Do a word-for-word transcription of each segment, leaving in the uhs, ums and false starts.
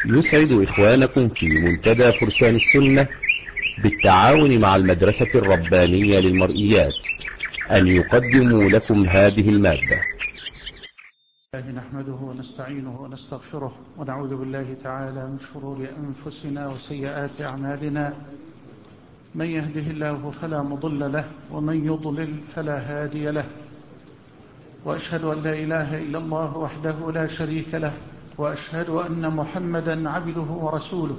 يسعد إخوانكم في منتدى فرسان السنة بالتعاون مع المدرسة الربانية للمرئيات أن يقدموا لكم هذه المادة. نحمده ونستعينه ونستغفره ونعوذ بالله تعالى من شرور أنفسنا وسيئات أعمالنا. من يهده الله فلا مضل له ومن يضلل فلا هادي له، وأشهد أن لا إله إلا الله وحده لا شريك له، وأشهد أن محمدا عبده ورسوله.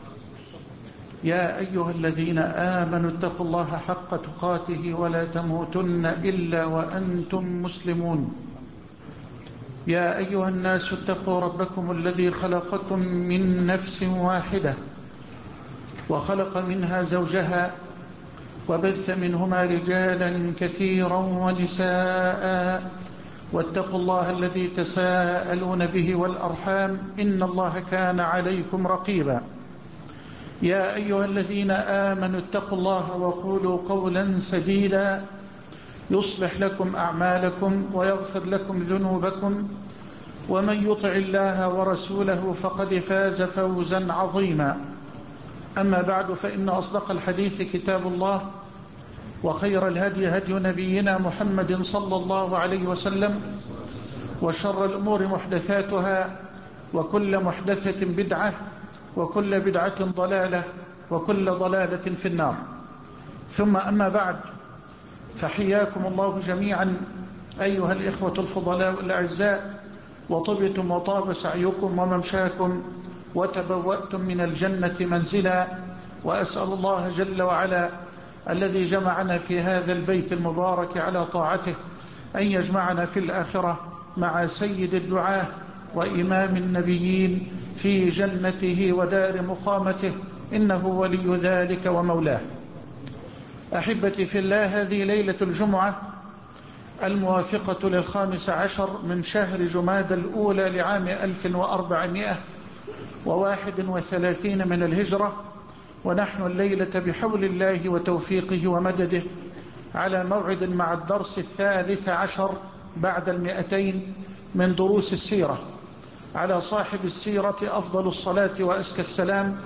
يا أيها الذين آمنوا اتقوا الله حق تقاته ولا تموتن إلا وأنتم مسلمون. يا أيها الناس اتقوا ربكم الذي خلقكم من نفس واحدة وخلق منها زوجها وبث منهما رجالا كثيرا ونساء، واتقوا الله الذي تساءلون به والأرحام إن الله كان عليكم رقيبا. يا أيها الذين آمنوا اتقوا الله وقولوا قولا سديدا يصلح لكم أعمالكم ويغفر لكم ذنوبكم، ومن يطع الله ورسوله فقد فاز فوزا عظيما. أما بعد، فإن أصدق الحديث كتاب الله، وخير الهدي هدي نبينا محمد صلى الله عليه وسلم، وشر الأمور محدثاتها، وكل محدثة بدعة، وكل بدعة ضلالة، وكل ضلالة في النار. ثم أما بعد، فحياكم الله جميعا أيها الإخوة الفضلاء الأعزاء، وطبتم وطاب سعيكم وممشاكم وتبوأتم من الجنة منزلا. وأسأل الله جل وعلا الذي جمعنا في هذا البيت المبارك على طاعته أن يجمعنا في الآخرة مع سيد الدعاة وإمام النبيين في جنته ودار مقامته، إنه ولي ذلك ومولاه. أحبتي في الله، هذه ليلة الجمعة الموافقة للخامس عشر من شهر جماد الأولى لعام ألف وأربعمائة وواحد وثلاثين من الهجرة، ونحن الليلة بحول الله وتوفيقه ومدده على موعد مع الدرس الثالث عشر بعد المئتين من دروس السيرة، على صاحب السيرة أفضل الصلاة وأزكى السلام.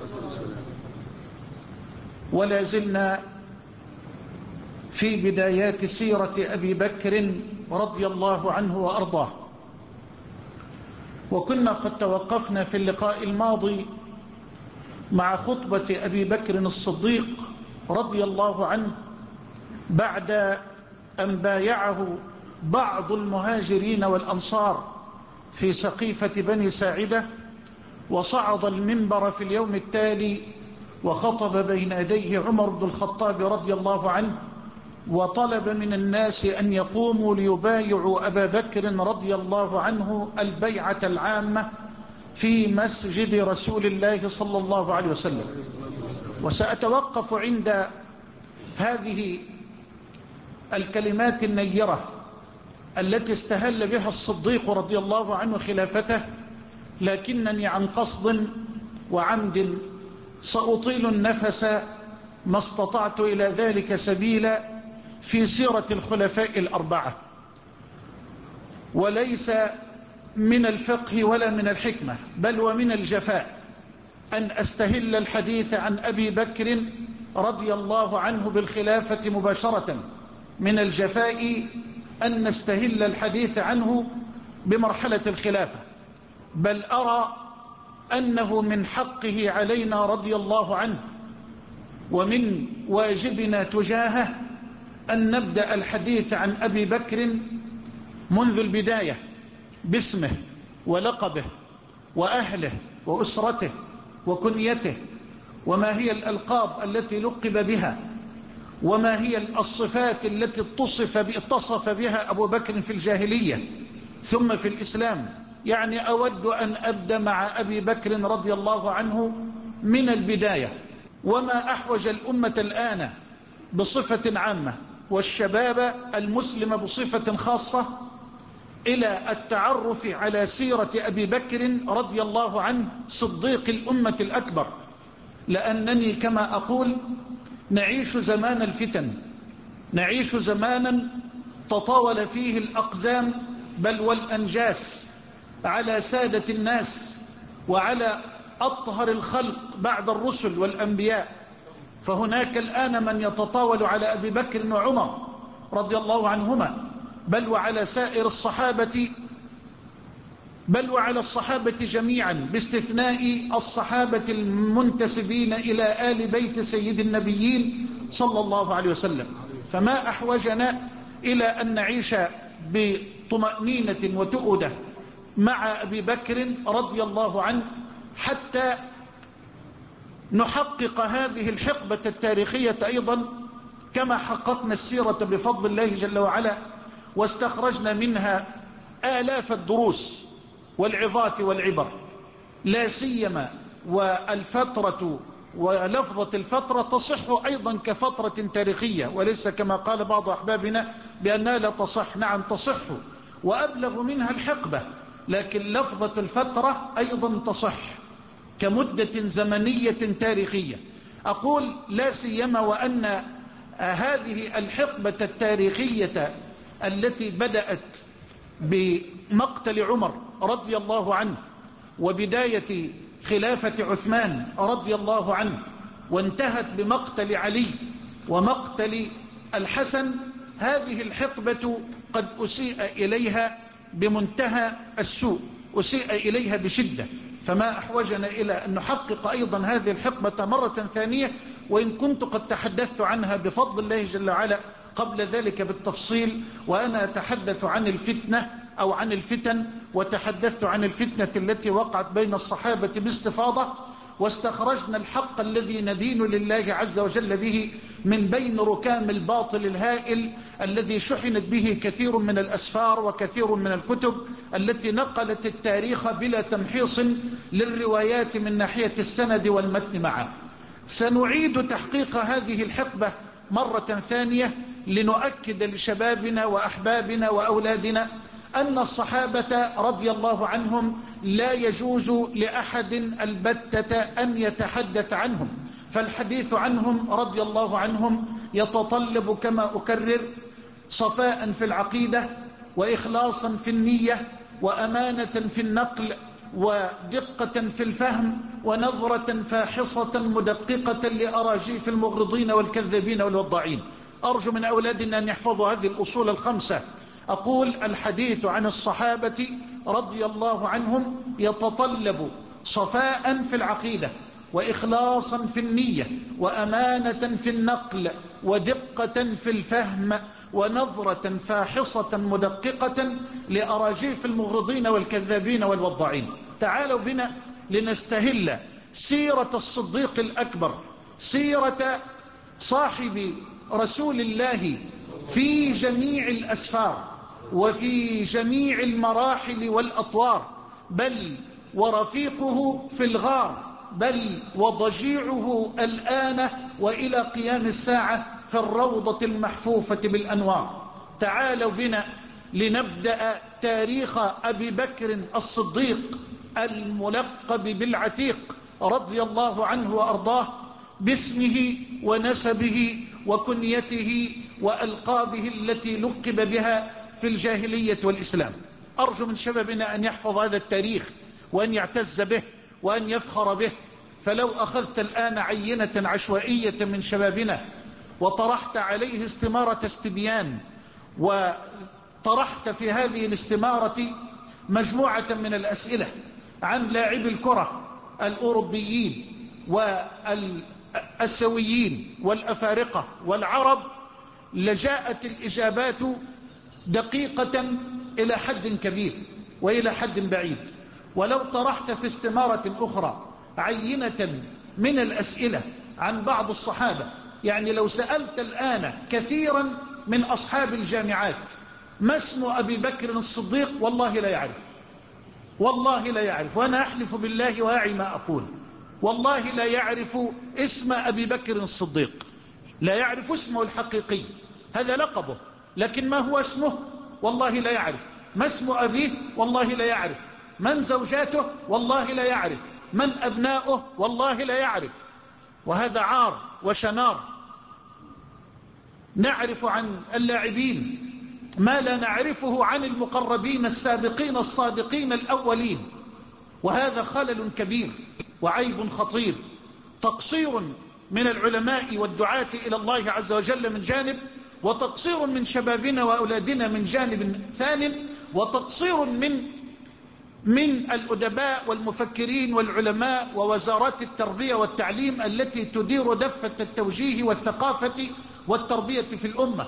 ولا زلنا في بدايات سيرة أبي بكر رضي الله عنه وأرضاه، وكنا قد توقفنا في اللقاء الماضي مع خطبة أبي بكر الصديق رضي الله عنه بعد أن بايعه بعض المهاجرين والأنصار في سقيفة بني ساعدة، وصعد المنبر في اليوم التالي وخطب بين يديه عمر بن الخطاب رضي الله عنه، وطلب من الناس أن يقوموا ليبايعوا أبا بكر رضي الله عنه البيعة العامة في مسجد رسول الله صلى الله عليه وسلم. وسأتوقف عند هذه الكلمات النيرة التي استهل بها الصديق رضي الله عنه خلافته، لكنني عن قصد وعمد سأطيل النفس ما استطعت إلى ذلك سبيلا في سيرة الخلفاء الأربعة. وليس من الفقه ولا من الحكمة، بل ومن الجفاء أن أستهل الحديث عن أبي بكر رضي الله عنه بالخلافة مباشرة. من الجفاء أن نستهل الحديث عنه بمرحلة الخلافة، بل أرى أنه من حقه علينا رضي الله عنه ومن واجبنا تجاهه أن نبدأ الحديث عن أبي بكر منذ البداية باسمه ولقبه وأهله وأسرته وكنيته، وما هي الألقاب التي لقب بها، وما هي الصفات التي اتصف اتصف بها أبو بكر في الجاهلية ثم في الإسلام. يعني أود أن أبدأ مع أبي بكر رضي الله عنه من البداية، وما أحوج الأمة الآن بصفة عامة والشباب المسلم بصفة خاصة إلى التعرف على سيرة أبي بكر رضي الله عنه صديق الأمة الأكبر، لأنني كما أقول نعيش زمان الفتن، نعيش زمانا تطاول فيه الأقزام بل والأنجاس على سادة الناس، وعلى أطهر الخلق بعد الرسل والأنبياء، فهناك الآن من يتطاول على أبي بكر وعمر رضي الله عنهما، بل وعلى سائر الصحابة، بل وعلى الصحابة جميعا باستثناء الصحابة المنتسبين إلى آل بيت سيد النبيين صلى الله عليه وسلم. فما أحوجنا إلى أن نعيش بطمأنينة وتؤدة مع أبي بكر رضي الله عنه حتى نحقق هذه الحقبة التاريخية أيضا كما حققنا السيرة بفضل الله جل وعلا، واستخرجنا منها آلاف الدروس والعظات والعبر، لا سيما والفترة ولفظة الفترة تصح أيضا كفترة تاريخية، وليس كما قال بعض أحبابنا بأنها لا تصح. نعم تصح، وأبلغ منها الحقبة، لكن لفظة الفترة أيضا تصح كمدة زمنية تاريخية. أقول لا سيما وأن هذه الحقبة التاريخية التي بدأت بمقتل عمر رضي الله عنه وبداية خلافة عثمان رضي الله عنه، وانتهت بمقتل علي ومقتل الحسن، هذه الحقبة قد أسيء إليها بمنتهى السوء، أسيء إليها بشدة. فما أحوجنا إلى أن نحقق أيضا هذه الحقبة مرة ثانية، وإن كنت قد تحدثت عنها بفضل الله جل وعلا قبل ذلك بالتفصيل، وأنا أتحدث عن الفتنة أو عن الفتن، وتحدثت عن الفتنة التي وقعت بين الصحابة باستفاضة، واستخرجنا الحق الذي ندين لله عز وجل به من بين ركام الباطل الهائل الذي شحنت به كثير من الأسفار وكثير من الكتب التي نقلت التاريخ بلا تمحيص للروايات من ناحية السند والمتن معا. سنعيد تحقيق هذه الحقبة مرة ثانية لنؤكد لشبابنا وأحبابنا وأولادنا أن الصحابة رضي الله عنهم لا يجوز لأحد البتة أن يتحدث عنهم، فالحديث عنهم رضي الله عنهم يتطلب كما أكرر صفاء في العقيدة، وإخلاصا في النية، وأمانة في النقل، ودقة في الفهم، ونظرة فاحصة مدققة لأراجيف المغرضين والكذابين والوضاعين. أرجو من أولادنا أن يحفظوا هذه الأصول الخمسة. أقول الحديث عن الصحابة رضي الله عنهم يتطلب صفاء في العقيدة، وإخلاصا في النية، وأمانة في النقل، ودقة في الفهم، ونظرة فاحصة مدققة لأراجيف المغرضين والكذابين والوضاعين. تعالوا بنا لنستهل سيرة الصديق الأكبر، سيرة صاحب رسول الله في جميع الأسفار وفي جميع المراحل والأطوار، بل ورفيقه في الغار، بل وضجيعه الآن وإلى قيام الساعة في الروضة المحفوفة بالأنوار. تعالوا بنا لنبدأ تاريخ أبي بكر الصديق الملقب بالعتيق رضي الله عنه وأرضاه، باسمه ونسبه وكنيته وألقابه التي لقب بها في الجاهلية والإسلام. أرجو من شبابنا أن يحفظ هذا التاريخ وأن يعتز به وأن يفخر به. فلو أخذت الآن عينة عشوائية من شبابنا وطرحت عليه استمارة استبيان، وطرحت في هذه الاستمارة مجموعة من الأسئلة عن لاعبي الكرة الأوروبيين والأسيويين والأفارقة والعرب، لجاءت الإجابات دقيقة إلى حد كبير وإلى حد بعيد. ولو طرحت في استمارة أخرى عينة من الأسئلة عن بعض الصحابة، يعني لو سألت الآن كثيرا من أصحاب الجامعات ما اسم أبي بكر الصديق، والله لا يعرف، والله لا يعرف، وأنا أحلف بالله وأعي ما أقول، والله لا يعرف اسم أبي بكر الصديق، لا يعرف اسمه الحقيقي، هذا لقبه، لكن ما هو اسمه والله لا يعرف. ما اسم أبيه والله لا يعرف. من زوجاته والله لا يعرف. من أبناؤه والله لا يعرف. وهذا عار وشنار. نعرف عن اللاعبين ما لا نعرفه عن المقربين السابقين الصادقين الأولين. وهذا خلل كبير وعيب خطير، تقصير من العلماء والدعاة إلى الله عز وجل من جانب، وتقصير من شبابنا وأولادنا من جانب ثان، وتقصير من من الأدباء والمفكرين والعلماء ووزارات التربية والتعليم التي تدير دفة التوجيه والثقافة والتربية في الأمة.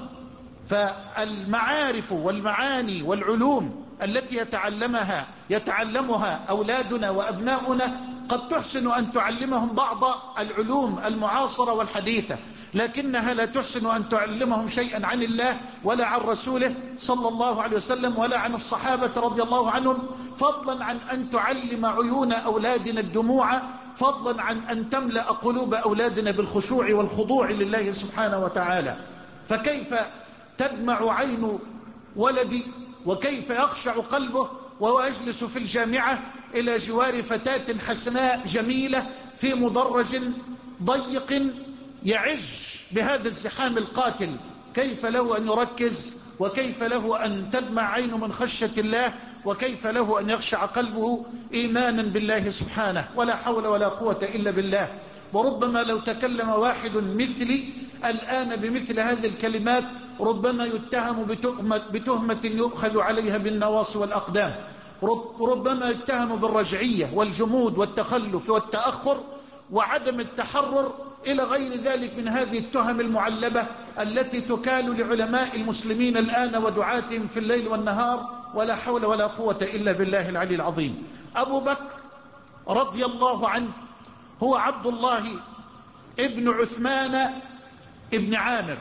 فالمعارف والمعاني والعلوم التي يتعلمها يتعلمها أولادنا وأبناؤنا قد تحسن أن تعلمهم بعض العلوم المعاصرة والحديثة، لكنها لا تحسن أن تعلمهم شيئا عن الله ولا عن رسوله صلى الله عليه وسلم ولا عن الصحابة رضي الله عنهم، فضلا عن أن تعلم عيون أولادنا الدموع، فضلا عن أن تملأ قلوب أولادنا بالخشوع والخضوع لله سبحانه وتعالى. فكيف تدمع عين ولدي وكيف يخشع قلبه وهو يجلس في الجامعة إلى جوار فتاة حسناء جميلة في مدرج ضيق يعج بهذا الزحام القاتل؟ كيف له أن يركز، وكيف له أن تدمع عينه من خشية الله، وكيف له أن يخشع قلبه إيمانا بالله سبحانه؟ ولا حول ولا قوة إلا بالله. وربما لو تكلم واحد مثلي الآن بمثل هذه الكلمات ربما يتهم بتهمة, بتهمة يؤخذ عليها بالنواصي والأقدام، ربما يتهم بالرجعية والجمود والتخلف والتأخر وعدم التحرر إلى غير ذلك من هذه التهم المعلبة التي تكال لعلماء المسلمين الآن ودعاتهم في الليل والنهار. ولا حول ولا قوة إلا بالله العلي العظيم. أبو بكر رضي الله عنه هو عبد الله ابن عثمان ابن عامر.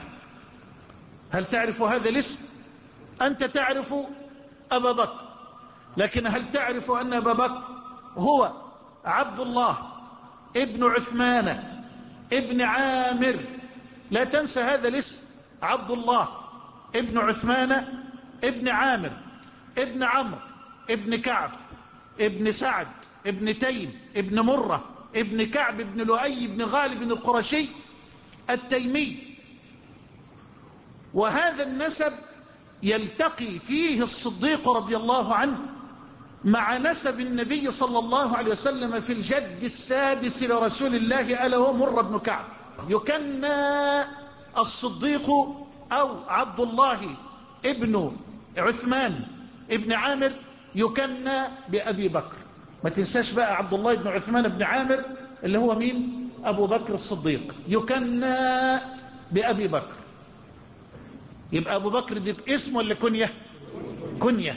هل تعرف هذا الاسم؟ أنت تعرف أبا بكر، لكن هل تعرف أن أبا بكر هو عبد الله ابن عثمان ابن عامر؟ لا تنسى هذا الاسم، عبد الله ابن عثمان ابن عامر ابن عمرو ابن كعب ابن سعد ابن تيم ابن مرة ابن كعب ابن لؤي ابن غالب القرشي التيمي. وهذا النسب يلتقي فيه الصديق رضي الله عنه مع نسب النبي صلى الله عليه وسلم في الجد السادس لرسول الله ألا هو مر بن كعب. يكنى الصديق أو عبد الله ابن عثمان ابن عامر يكنى بأبي بكر. ما تنساش بقى عبد الله ابن عثمان ابن عامر اللي هو مين؟ أبو بكر الصديق، يكنى بأبي بكر. يبقى أبو بكر دي اسم ولا كنية؟ كنية.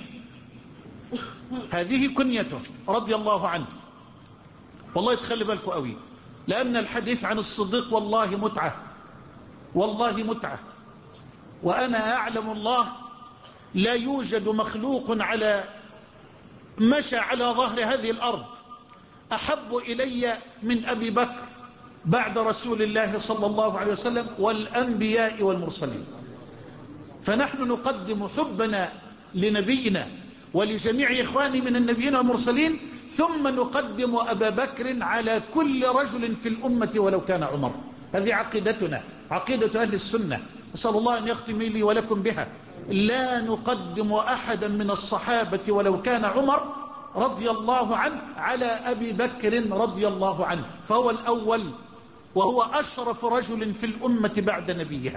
هذه كنيته رضي الله عنه. والله تخلي بالكم قوي، لأن الحديث عن الصديق والله متعة، والله متعة. وأنا أعلم الله لا يوجد مخلوق على مشى على ظهر هذه الأرض أحب إلي من أبي بكر بعد رسول الله صلى الله عليه وسلم والأنبياء والمرسلين. فنحن نقدم حبنا لنبينا ولجميع إخواني من النبيين والمرسلين، ثم نقدم أبا بكر على كل رجل في الأمة ولو كان عمر. هذه عقيدتنا، عقيدة أهل السنة، أسأل الله أن يختم لي ولكم بها. لا نقدم أحدا من الصحابة ولو كان عمر رضي الله عنه على أبي بكر رضي الله عنه، فهو الأول وهو أشرف رجل في الأمة بعد نبيها.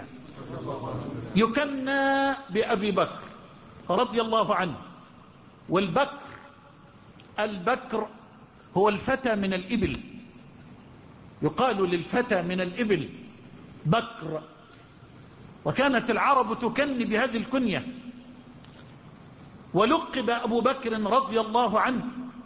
يكنى بأبي بكر رضي الله عنه. والبكر، البكر هو الفتى من الإبل، يقال للفتى من الإبل بكر. وكانت العرب تكني بهذه الكنية. ولقب أبو بكر رضي الله عنه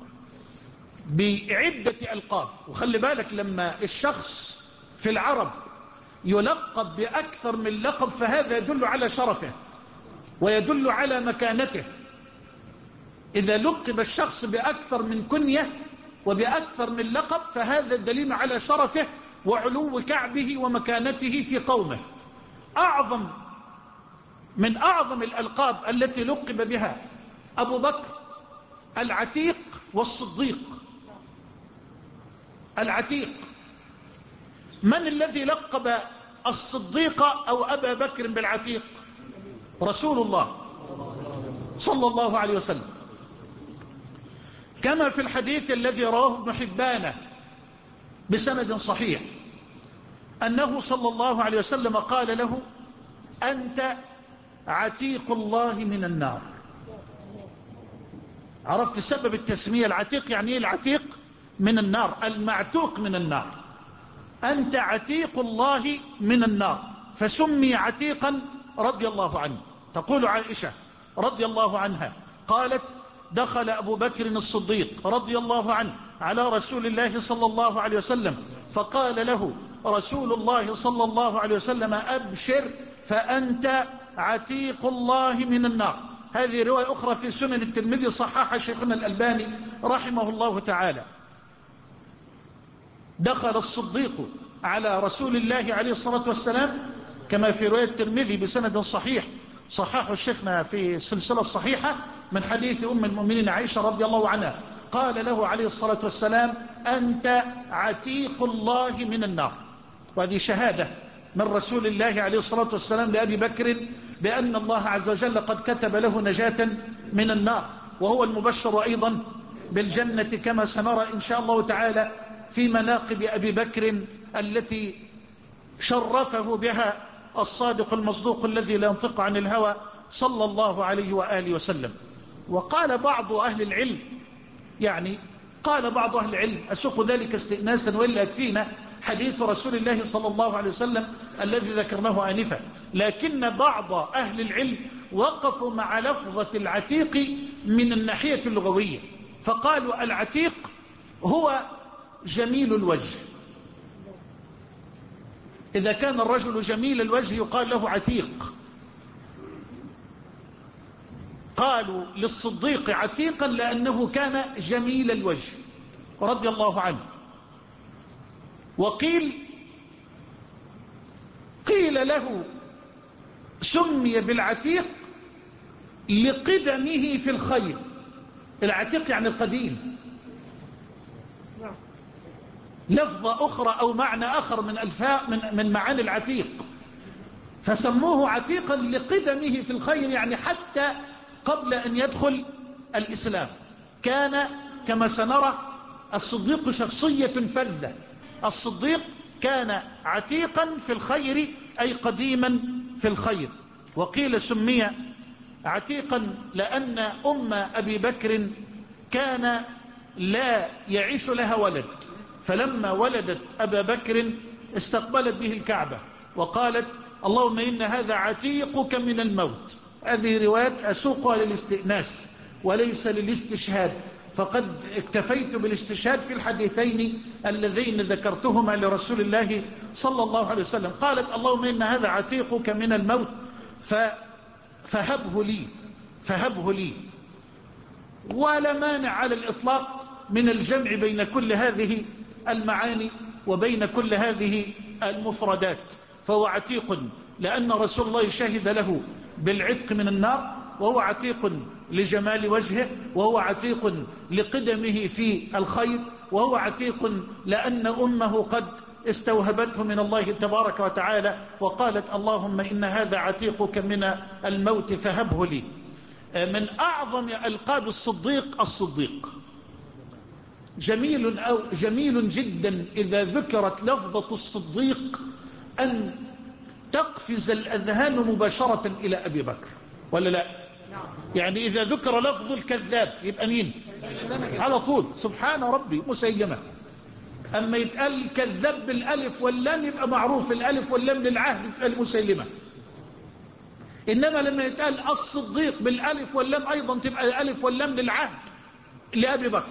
بعدة ألقاب. وخلي بالك لما الشخص في العرب يلقب بأكثر من لقب فهذا يدل على شرفه ويدل على مكانته. إذا لقب الشخص بأكثر من كنية وبأكثر من لقب فهذا دليل على شرفه وعلو كعبه ومكانته في قومه. أعظم من أعظم الألقاب التي لقب بها أبو بكر العتيق والصديق. العتيق، من الذي لقب الصديق أو أبا بكر بالعتيق؟ رسول الله صلى الله عليه وسلم. كما في الحديث الذي رواه ابن حبان بسند صحيح أنه صلى الله عليه وسلم قال له: أنت عتيق الله من النار. عرفت سبب التسمية؟ العتيق يعني ايه؟ العتيق من النار، المعتوق من النار. أنت عتيق الله من النار، فسمي عتيقا رضي الله عنه. تقول عائشة رضي الله عنها قالت: دخل أبو بكر الصديق رضي الله عنه على رسول الله صلى الله عليه وسلم فقال له رسول الله صلى الله عليه وسلم: أبشر فأنت عتيق الله من النار. هذه رواية أخرى في سنن الترمذي صححها شيخنا الألباني رحمه الله تعالى. دخل الصديق على رسول الله عليه الصلاة والسلام كما في رواية الترمذي بسند صحيح صححه الشيخنا في السلسلة الصحيحة من حديث أم المؤمنين عائشة رضي الله عنها، قال له عليه الصلاة والسلام: أنت عتيق الله من النار. وهذه شهادة من رسول الله عليه الصلاة والسلام لأبي بكر بأن الله عز وجل قد كتب له نجاة من النار، وهو المبشر أيضا بالجنة كما سنرى إن شاء الله تعالى في مناقب أبي بكر التي شرفه بها الصادق المصدوق الذي لا ينطق عن الهوى صلى الله عليه وآله وسلم. وقال بعض أهل العلم، يعني قال بعض أهل العلم، أسوق ذلك استئناسا وإلا يكفينا حديث رسول الله صلى الله عليه وسلم الذي ذكرناه آنفا، لكن بعض أهل العلم وقفوا مع لفظة العتيق من الناحية اللغوية، فقالوا العتيق هو جميل الوجه. إذا كان الرجل جميل الوجه يقال له عتيق. قالوا للصديق عتيقا لأنه كان جميل الوجه رضي الله عنه. وقيل قيل له سمي بالعتيق لقدمه في الخير. العتيق يعني القديم. لفظة أخرى أو معنى آخر من ألفاء من, من معاني العتيق، فسموه عتيقا لقدمه في الخير، يعني حتى قبل أن يدخل الإسلام كان كما سنرى الصديق شخصية فذة. الصديق كان عتيقا في الخير أي قديما في الخير. وقيل سمي عتيقا لأن أم أبي بكر كان لا يعيش لها ولد، فلما ولدت أبا بكر استقبلت به الكعبة وقالت: اللهم إن هذا عتيقك من الموت. هذه رواية أسوقها للاستئناس وليس للاستشهاد، فقد اكتفيت بالاستشهاد في الحديثين اللذين ذكرتهما لرسول الله صلى الله عليه وسلم. قالت: اللهم إن هذا عتيقك من الموت فهبه لي فهبه لي. ولا مانع على الإطلاق من الجمع بين كل هذه المعاني وبين كل هذه المفردات. فهو عتيق لأن رسول الله شهد له بالعتق من النار، وهو عتيق لجمال وجهه، وهو عتيق لقدمه في الخير، وهو عتيق لأن أمه قد استوهبته من الله تبارك وتعالى وقالت: اللهم إن هذا عتيقك من الموت فهبه لي. من أعظم ألقاب الصديق الصديق. جميل أو جميل جدا إذا ذكرت لفظة الصديق أن تقفز الأذهان مباشرة إلى أبي بكر، ولا لا؟ يعني إذا ذكر لفظ الكذاب يبقى مين؟ على طول سبحان ربي مسيمة. أما يتقال الكذاب بالألف واللام يبقى معروف الألف واللام للعهد يتقال مسيلمة. إنما لما يتقال الصديق بالألف واللام أيضا تبقى الألف واللام للعهد لأبي بكر.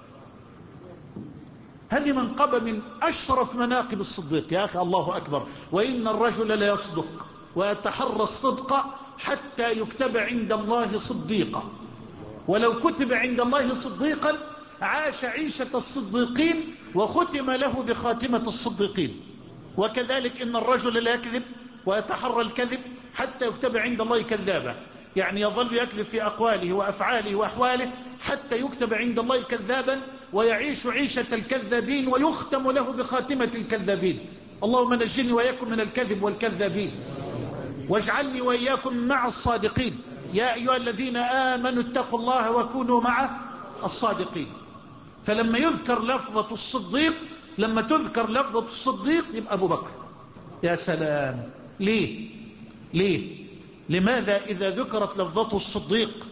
هذه منقبة من أشرف مناقب الصديق يا أخي. الله أكبر. وإن الرجل لا يصدق ويتحرى الصدق حتى يكتب عند الله صديقا، ولو كتب عند الله صديقا عاش عيشة الصديقين وختم له بخاتمة الصديقين. وكذلك إن الرجل لا يكذب ويتحرى الكذب حتى يكتب عند الله كذابا، يعني يظل يكذب في أقواله وأفعاله وأحواله حتى يكتب عند الله كذابا ويعيش عيشة الكذابين ويختم له بخاتمة الكذابين. اللهم نجني وإياكم من الكذب والكذابين واجعلني وإياكم مع الصادقين. يا أيها الذين آمنوا اتقوا الله وكونوا مع الصادقين. فلما يذكر لفظة الصديق، لما تذكر لفظة الصديق يبقى أبو بكر. يا سلام. ليه ليه لماذا إذا ذكرت لفظة الصديق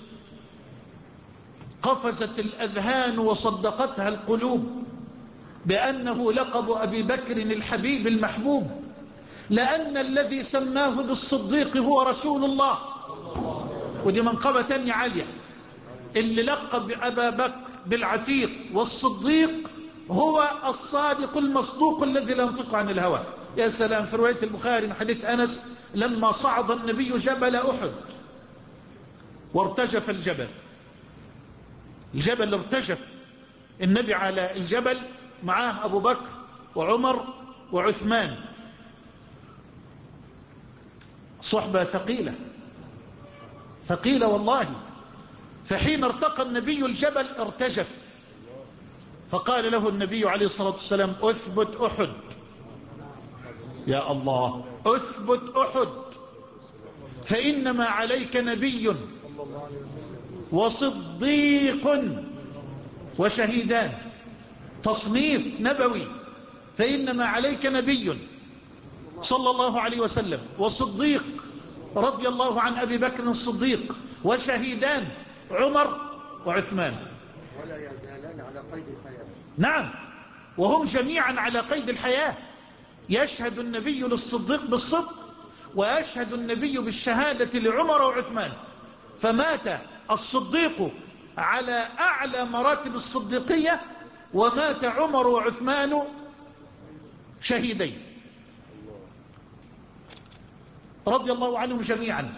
قفزت الأذهان وصدقتها القلوب بأنه لقب أبي بكر الحبيب المحبوب؟ لأن الذي سماه بالصديق هو رسول الله، ودي منقبة تانية عالية. اللي لقب أبا بكر بالعتيق والصديق هو الصادق المصدوق الذي لا ينطق عن الهوى. يا سلام. في رواية البخاري من حديث أنس لما صعد النبي جبل أحد وارتجف الجبل، الجبل ارتجف، النبي على الجبل معاه أبو بكر وعمر وعثمان، صحبة ثقيلة ثقيلة والله. فحين ارتقى النبي الجبل ارتجف، فقال له النبي عليه الصلاة والسلام أثبت أحد. يا الله، أثبت أحد فإنما عليك نبي وصديق وشهيدان. تصنيف نبوي. فإنما عليك نبي صلى الله عليه وسلم وصديق رضي الله عن أبي بكر الصديق وشهيدان عمر وعثمان، ولا يزالان على قيد الحياة. نعم، وهم جميعا على قيد الحياة. يشهد النبي للصديق بالصدق ويشهد النبي بالشهادة لعمر وعثمان، فمات الصديق على أعلى مراتب الصديقية ومات عمر وعثمان شهيدين رضي الله عنهم جميعا.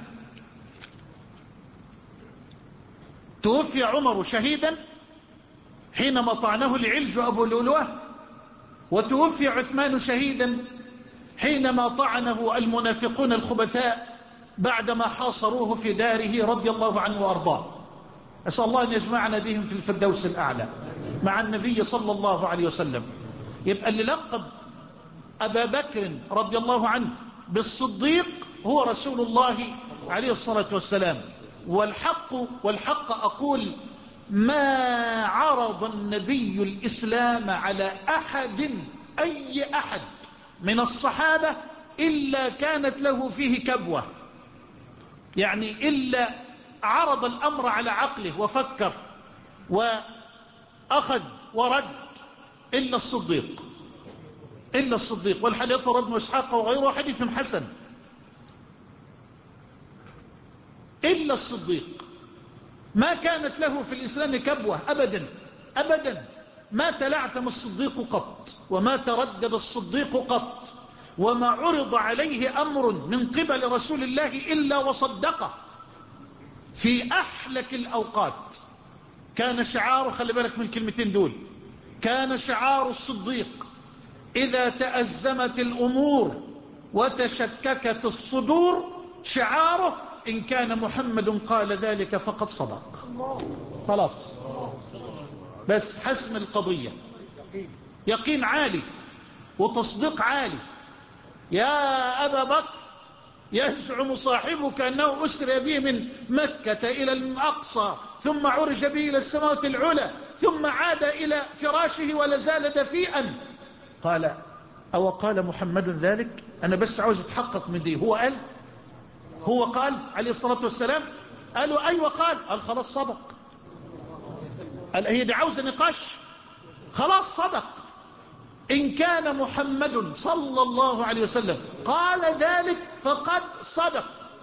توفي عمر شهيدا حينما طعنه العلج أبو لؤلؤة، وتوفي عثمان شهيدا حينما طعنه المنافقون الخبثاء بعدما حاصروه في داره رضي الله عنه وأرضاه. أسأل الله أن يجمعنا بهم في الفردوس الأعلى مع النبي صلى الله عليه وسلم. يبقى اللي لقب أبا بكر رضي الله عنه بالصديق هو رسول الله عليه الصلاة والسلام. والحق والحق أقول ما عرض النبي الإسلام على أحد أي أحد من الصحابة إلا كانت له فيه كبوة، يعني إلا عرض الأمر على عقله وفكر وأخذ ورد، إلا الصديق إلا الصديق. والحديث رد إسحاق وغيره حديث حسن. إلا الصديق ما كانت له في الإسلام كبوة أبدا أبدا. ما تلعثم الصديق قط، وما تردد الصديق قط، وما عرض عليه أمر من قبل رسول الله إلا وصدقه في أحلك الأوقات. كان شعار، خلي بالك من الكلمتين دول، كان شعار الصديق إذا تأزمت الأمور وتشككت الصدور شعاره إن كان محمد قال ذلك فقد صدق. خلاص، بس حسم القضية، يقين عالي وتصديق عالي. يا أبا بكر، يزعم صاحبك أنه أسرى به من مكة إلى الأقصى ثم عرج به إلى السماوات العلى ثم عاد إلى فراشه ولا زال دفيئا. قال أو قال محمد ذلك؟ أنا بس عاوز أتحقق من دي. هو قال هو قال عليه الصلاة والسلام؟ قالوا أيوة قال. قال خلاص صدق. قال هي دي عاوزة نقاش؟ خلاص صدق. إن كان محمد صلى الله عليه وسلم قال ذلك فقد صدق.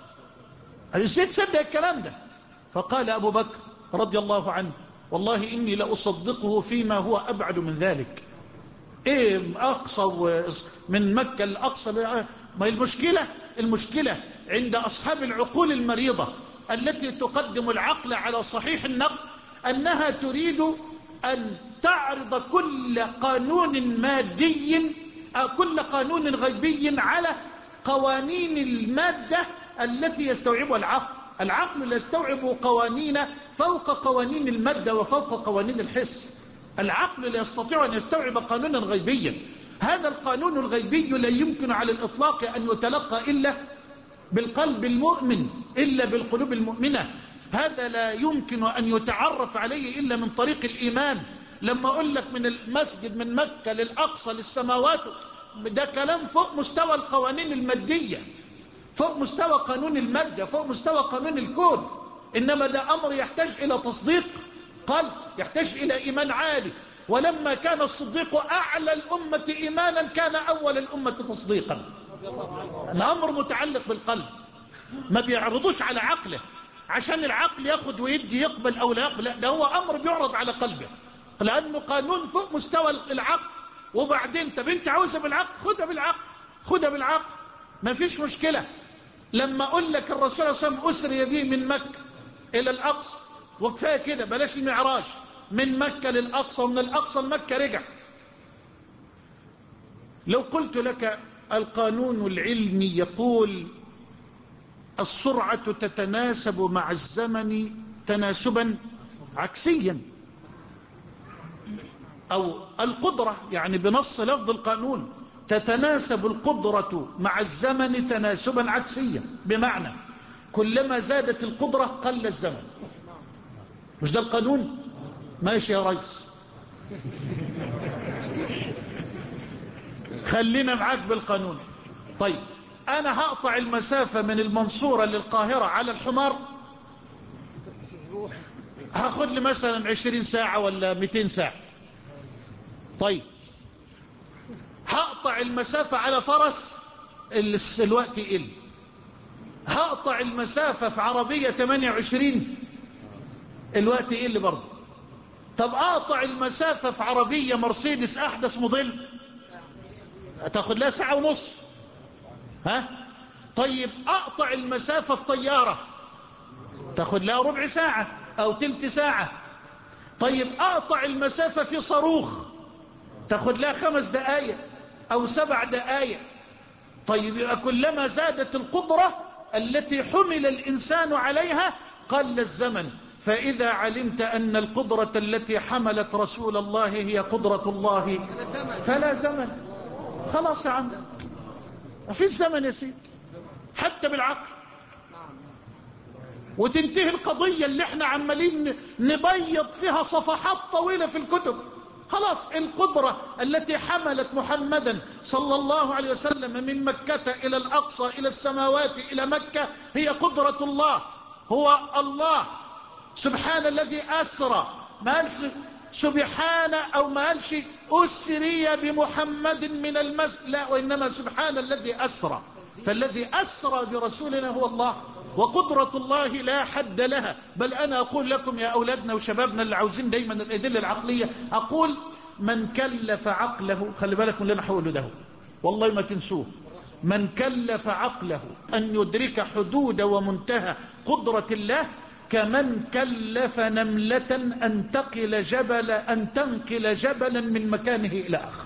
ازاي تصدق الكلام ده؟ فقال أبو بكر رضي الله عنه والله إني لأصدقه فيما هو أبعد من ذلك. إيه أقصى من مكة الأقصى؟ ما المشكلة المشكلة عند أصحاب العقول المريضة التي تقدم العقل على صحيح النقل أنها تريد أن تعرض كل قانون مادي كل قانون غيبي على قوانين المادة التي يستوعبها العقل. العقل لا يستوعب قوانين فوق قوانين المادة وفوق قوانين الحس. العقل لا يستطيع أن يستوعب قانونا غيبيا. هذا القانون الغيبي لا يمكن على الإطلاق أن يتلقى إلا بالقلب المؤمن، إلا بالقلوب المؤمنة. هذا لا يمكن أن يتعرف عليه إلا من طريق الإيمان. لما أقول لك من المسجد من مكة للأقصى للسماوات، ده كلام فوق مستوى القوانين المادية، فوق مستوى قانون المادة، فوق مستوى قانون الكون. إنما ده أمر يحتاج إلى تصديق قلب، يحتاج إلى إيمان عالي. ولما كان الصديق أعلى الأمة إيمانا كان أول الأمة تصديقا. الأمر متعلق بالقلب، ما بيعرضوش على عقله عشان العقل ياخد ويدي يقبل أو لا يقبل، لا، ده هو أمر بيعرض على قلبه، لأنه قانون فوق مستوى العقل. وبعدين طب انت عاوزها بالعقل، خدها بالعقل، خدها بالعقل، ما فيش مشكلة. لما أقول لك الرسول صلى الله عليه وسلم أسري به من مكة إلى الأقصى، وكفاية كده بلاش المعراج، من مكة للأقصى ومن الأقصى لمكة رجع. لو قلت لك القانون العلمي يقول السرعة تتناسب مع الزمن تناسبا عكسيا، أو القدرة يعني بنص لفظ القانون تتناسب القدرة مع الزمن تناسبا عكسيا، بمعنى كلما زادت القدرة قل الزمن. مش ده القانون؟ ماشي يا ريس، خلينا معاك بالقانون. طيب أنا هقطع المسافة من المنصورة للقاهرة على الحمار، هاخد لي مثلا عشرين ساعة ولا مئتين ساعة. طيب هقطع المسافة على فرس، الوقت يقل. هقطع المسافة في عربية ثمانية وعشرين، الوقت يقل برضه. طب اقطع المسافة في عربية مرسيدس احدث موديل، هتاخد لها ساعة ونص. ها طيب اقطع المسافة في طيارة، تاخد لها ربع ساعة او تلت ساعة. طيب اقطع المسافة في صاروخ، تاخد لها خمس دقايق او سبع دقايق. طيب يبقى كلما زادت القدرة التي حمل الانسان عليها قل الزمن. فإذا علمت أن القدرة التي حملت رسول الله هي قدرة الله فلا زمن. خلاص يا عم، ما فيش زمن يا سيدي حتى بالعقل، وتنتهي القضية اللي احنا عمالين نبيض فيها صفحات طويلة في الكتب. خلاص القدرة التي حملت محمدا صلى الله عليه وسلم من مكة إلى الأقصى إلى السماوات إلى مكة هي قدرة الله. هو الله سبحان الذي أسرى، ما قالش سبحان أو ما قالش أسري بمحمد من المسجد، لا، وإنما سبحان الذي أسرى. فالذي أسرى برسولنا هو الله، وقدرة الله لا حد لها. بل أنا أقول لكم يا أولادنا وشبابنا اللي عاوزين دايما الأدلة العقلية، أقول من كلف عقله، خلي بالك من اللي أنا هقوله ده والله ما تنسوه، من كلف عقله أن يدرك حدود ومنتهى قدرة الله كمن كلف نملة أن تقل جبل أن تنقل جبلا من مكانه إلى آخر.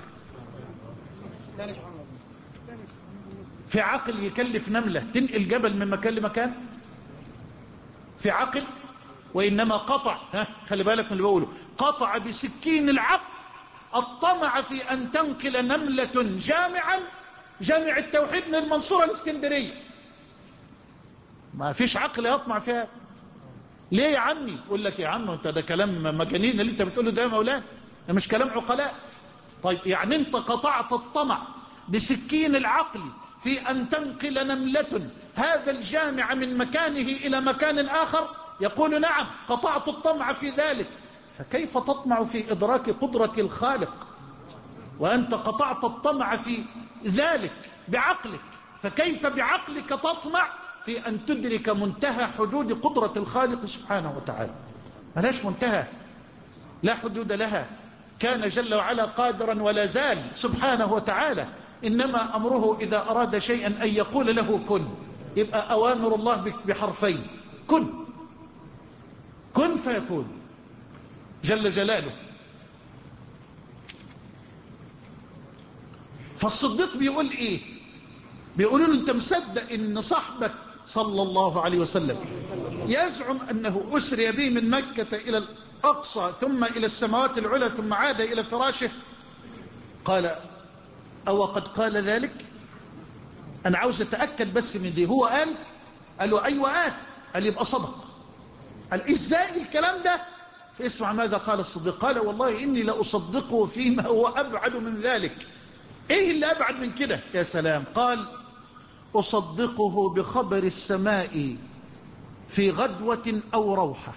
في عقل يكلف نملة تنقل جبل من مكان لمكان؟ في عقل؟ وإنما قطع، ها خلي بالك من اللي بقوله، قطع بسكين العقل الطمع في أن تنقل نملة جامعا جامع التوحيد من المنصورة الاسكندرية. ما فيش عقل يطمع فيها. ليه يا عمي؟ يقول لك يا عم انت ده كلام مجانين اللي انت بتقوله ده يا مولانا، ده مش كلام عقلاء. طيب يعني انت قطعت الطمع بسكين العقل في ان تنقل نملة هذا الجامع من مكانه الى مكان اخر؟ يقول نعم قطعت الطمع في ذلك. فكيف تطمع في ادراك قدرة الخالق وانت قطعت الطمع في ذلك بعقلك؟ فكيف بعقلك تطمع في أن تدرك منتهى حدود قدرة الخالق سبحانه وتعالى؟ ملاش منتهى، لا حدود لها. كان جل وعلا قادرا ولا زال سبحانه وتعالى، إنما أمره إذا أراد شيئا أن يقول له كن. يبقى أوامر الله بحرفين، كن، كن فيكون جل جلاله. فالصديق بيقول إيه؟ بيقولوا له أنت مصدق إن صاحبك صلى الله عليه وسلم يزعم أنه أسري به من مكة إلى الأقصى ثم إلى السماوات العلى ثم عاد إلى فراشه؟ قال أو قد قال ذلك؟ أنا عاوز أتأكد بس من دي. هو قال؟ قال له أيوة قال. قال يبقى صدق. قال إزاي الكلام ده فاسمع ماذا قال الصديق. قال والله إني لأصدقه فيما هو أبعد من ذلك. إيه اللي أبعد من كده؟ يا سلام. قال أصدقه بخبر السماء في غدوة أو روحة.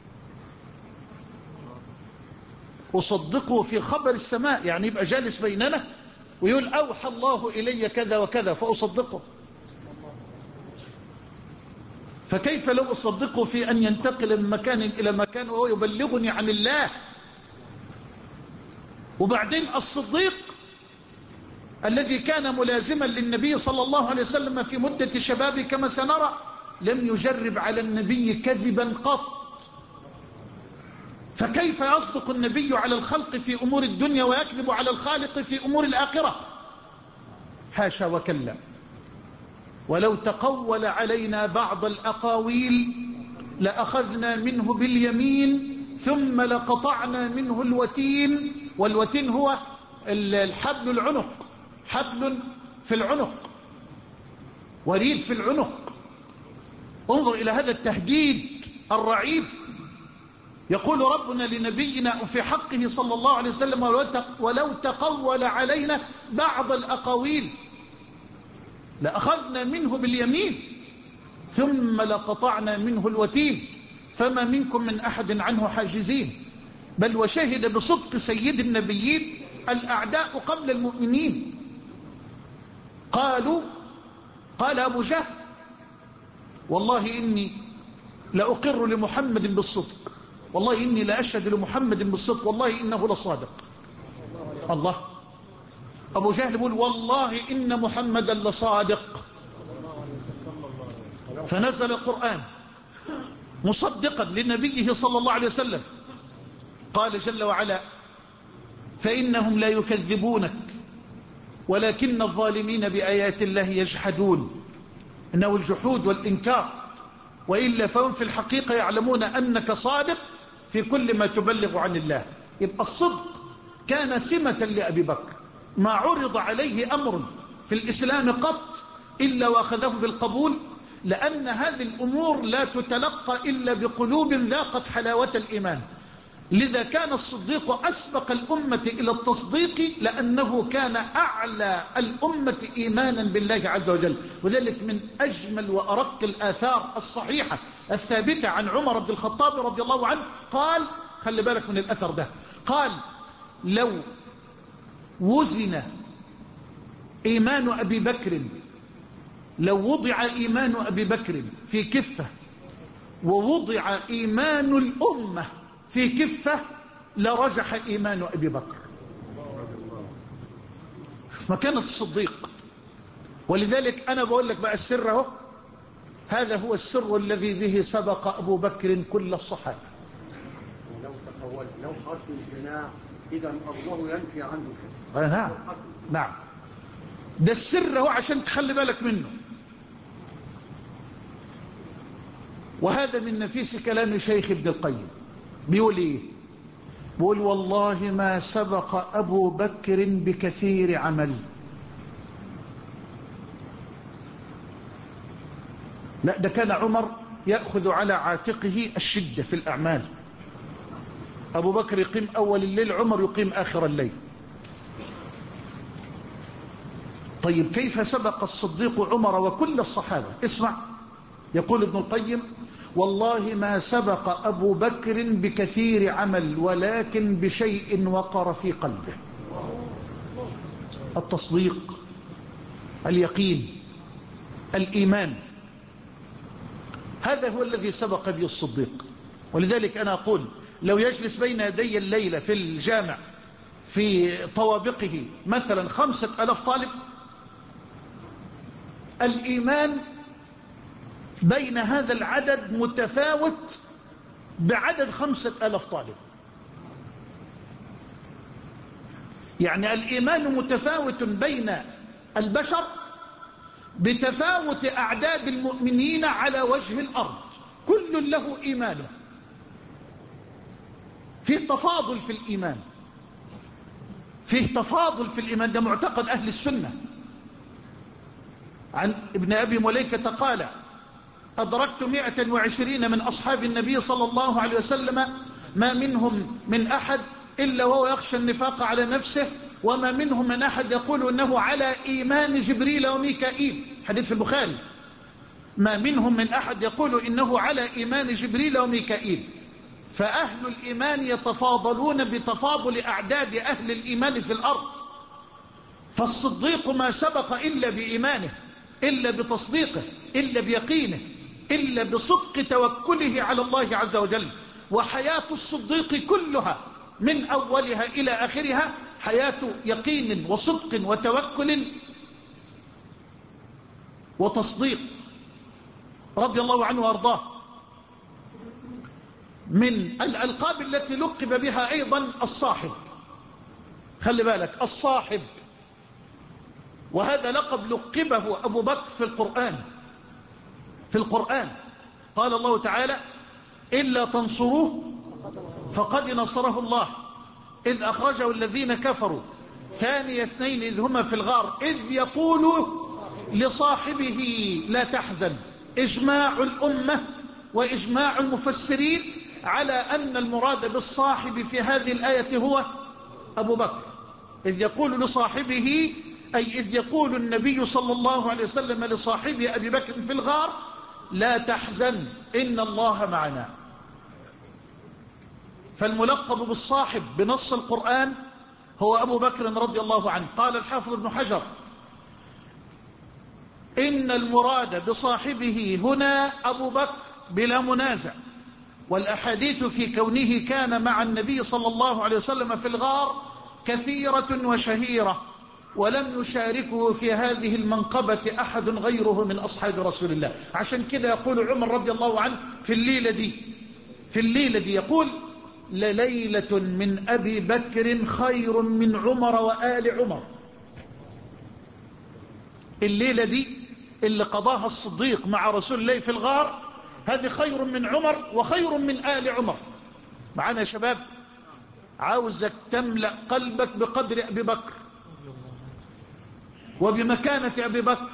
أصدقه في خبر السماء، يعني يبقى جالس بيننا ويقول أوحى الله إلي كذا وكذا فأصدقه. فكيف لو أصدقه في أن ينتقل من مكان إلى مكان وهو يبلغني عن الله؟ وبعدين الصديق الذي كان ملازما للنبي صلى الله عليه وسلم في مدة شبابه كما سنرى لم يجرب على النبي كذبا قط، فكيف يصدق النبي على الخلق في أمور الدنيا ويكذب على الخالق في أمور الآخرة؟ حاشا وكلا. ولو تقول علينا بعض الأقاويل لأخذنا منه باليمين ثم لقطعنا منه الوتين. والوتين هو الحبل العنق، حبل في العنق، وريد في العنق. انظر إلى هذا التهديد الرعيب. يقول ربنا لنبينا في حقه صلى الله عليه وسلم ولو تقول علينا بعض الأقاويل لأخذنا منه باليمين ثم لقطعنا منه الوتين فما منكم من أحد عنه حاجزين. بل وشهد بصدق سيد النبيين الأعداء قبل المؤمنين. قالوا قال أبو جهل والله إني لأقر لمحمد بالصدق، والله إني لأشهد لمحمد بالصدق، والله إنه لصادق. الله. أبو جهل يقول والله إن محمدا لصادق. فنزل القرآن مصدقا لنبيه صلى الله عليه وسلم. قال جل وعلا فإنهم لا يكذبونك ولكن الظالمين بآيات الله يجحدون. إنه الجحود والإنكار، وإلا فهم في الحقيقة يعلمون أنك صادق في كل ما تبلغ عن الله. يبقى الصدق كان سمة لأبي بكر، ما عرض عليه أمر في الإسلام قط إلا وأخذه بالقبول، لأن هذه الأمور لا تتلقى إلا بقلوب ذاقت حلاوة الإيمان. لذا كان الصديق أسبق الأمة إلى التصديق لأنه كان أعلى الأمة إيمانا بالله عز وجل. وذلك من أجمل وأرق الآثار الصحيحة الثابتة عن عمر بن الخطاب رضي الله عنه. قال خلي بالك من الأثر ده، قال لو وزن إيمان أبي بكر، لو وضع إيمان أبي بكر في كفة ووضع إيمان الأمة في كفة لرجح إيمان أبي بكر. مكانة الصديق. ولذلك أنا بقول لك بقى السر اهو، هذا هو السر الذي به سبق أبو بكر كل الصحابة. لو تقول لو حرف الجناح إذا الله ينفي عنه. نعم نعم، ده السر هو عشان تخلي بالك منه. وهذا من نفيس كلام شيخ ابن القيم. بيقول ايه؟ بيقول والله ما سبق أبو بكر بكثير عمل. لا، ده كان عمر يأخذ على عاتقه الشدة في الأعمال. أبو بكر يقيم أول الليل، عمر يقيم آخر الليل. طيب كيف سبق الصديق عمر وكل الصحابة؟ اسمع، يقول ابن القيم والله ما سبق أبو بكر بكثير عمل ولكن بشيء وقر في قلبه. التصديق، اليقين، الإيمان، هذا هو الذي سبق به الصديق. ولذلك أنا أقول لو يجلس بين يدي الليلة في الجامع في طوابقه مثلا خمسة ألاف طالب، الإيمان بين هذا العدد متفاوت بعدد خمسة ألاف طالب. يعني الإيمان متفاوت بين البشر بتفاوت أعداد المؤمنين على وجه الأرض، كل له إيمانه، فيه تفاضل في الإيمان، فيه تفاضل في الإيمان. ده معتقد أهل السنة. عن ابن أبي مليكة قال أدركت مئة وعشرين من أصحاب النبي صلى الله عليه وسلم ما منهم من أحد إلا وهو يخشى النفاق على نفسه، وما منهم من أحد يقول إنه على إيمان جبريل وميكائيل، حديث في البخاري. ما منهم من أحد يقول إنه على إيمان جبريل وميكائيل. فأهل الإيمان يتفاضلون بتفاضل أعداد أهل الإيمان في الأرض. فالصديق ما سبق إلا بإيمانه، إلا بتصديقه، إلا بيقينه، إلا بصدق توكله على الله عز وجل. وحياة الصديق كلها من أولها إلى آخرها حياة يقين وصدق وتوكل وتصديق رضي الله عنه وأرضاه. من الألقاب التي لقب بها أيضا الصاحب. خلي بالك، الصاحب، وهذا لقب لقبه أبو بكر في القرآن. في القرآن قال الله تعالى: إلا تنصروه فقد نصره الله إذ أخرجه الذين كفروا ثاني اثنين إذ هما في الغار إذ يقول لصاحبه لا تحزن. إجماع الأمة وإجماع المفسرين على أن المراد بالصاحب في هذه الآية هو أبو بكر. إذ يقول لصاحبه أي إذ يقول النبي صلى الله عليه وسلم لصاحبه أبي بكر في الغار: لا تحزن إن الله معنا. فالملقب بالصاحب بنص القرآن هو أبو بكر رضي الله عنه. قال الحافظ ابن حجر: إن المراد بصاحبه هنا أبو بكر بلا منازع، والأحاديث في كونه كان مع النبي صلى الله عليه وسلم في الغار كثيرة وشهيرة، ولم يشاركه في هذه المنقبة أحد غيره من أصحاب رسول الله. عشان كده يقول عمر رضي الله عنه في الليلة دي في الليلة دي يقول: لليلة من أبي بكر خير من عمر وآل عمر. الليلة دي اللي قضاها الصديق مع رسول الله في الغار هذه خير من عمر وخير من آل عمر. معانا يا شباب؟ عاوزك تملأ قلبك بقدر أبي بكر وبمكانة أبي بكر،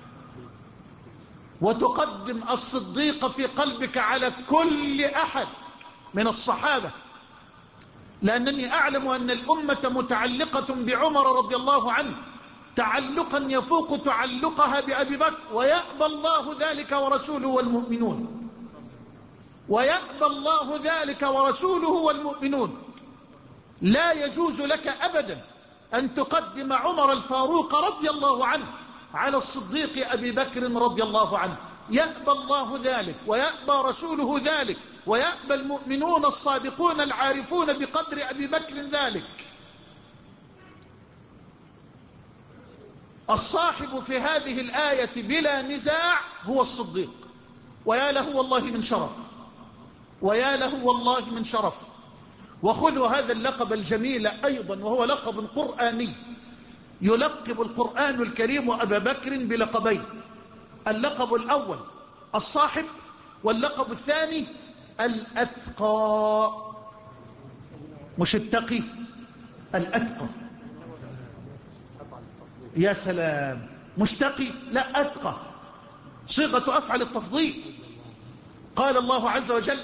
وتقدم الصديق في قلبك على كل أحد من الصحابة، لأنني أعلم أن الأمة متعلقة بعمر رضي الله عنه تعلقا يفوق تعلقها بأبي بكر، ويأبى الله ذلك ورسوله والمؤمنون ويأبى الله ذلك ورسوله والمؤمنون. لا يجوز لك أبدا أن تقدم عمر الفاروق رضي الله عنه على الصديق أبي بكر رضي الله عنه. يأبى الله ذلك ويأبى رسوله ذلك ويأبى المؤمنون الصادقون العارفون بقدر أبي بكر ذلك. الصاحب في هذه الآية بلا نزاع هو الصديق، ويا له والله من شرف، ويا له والله من شرف. وخذوا هذا اللقب الجميل أيضا، وهو لقب قرآني. يلقب القرآن الكريم أبا بكر بلقبين: اللقب الأول الصاحب، واللقب الثاني الأتقى. مش التقي، الأتقى. يا سلام، مش تقي، لا أتقى، صيغة أفعل التفضيل. قال الله عز وجل: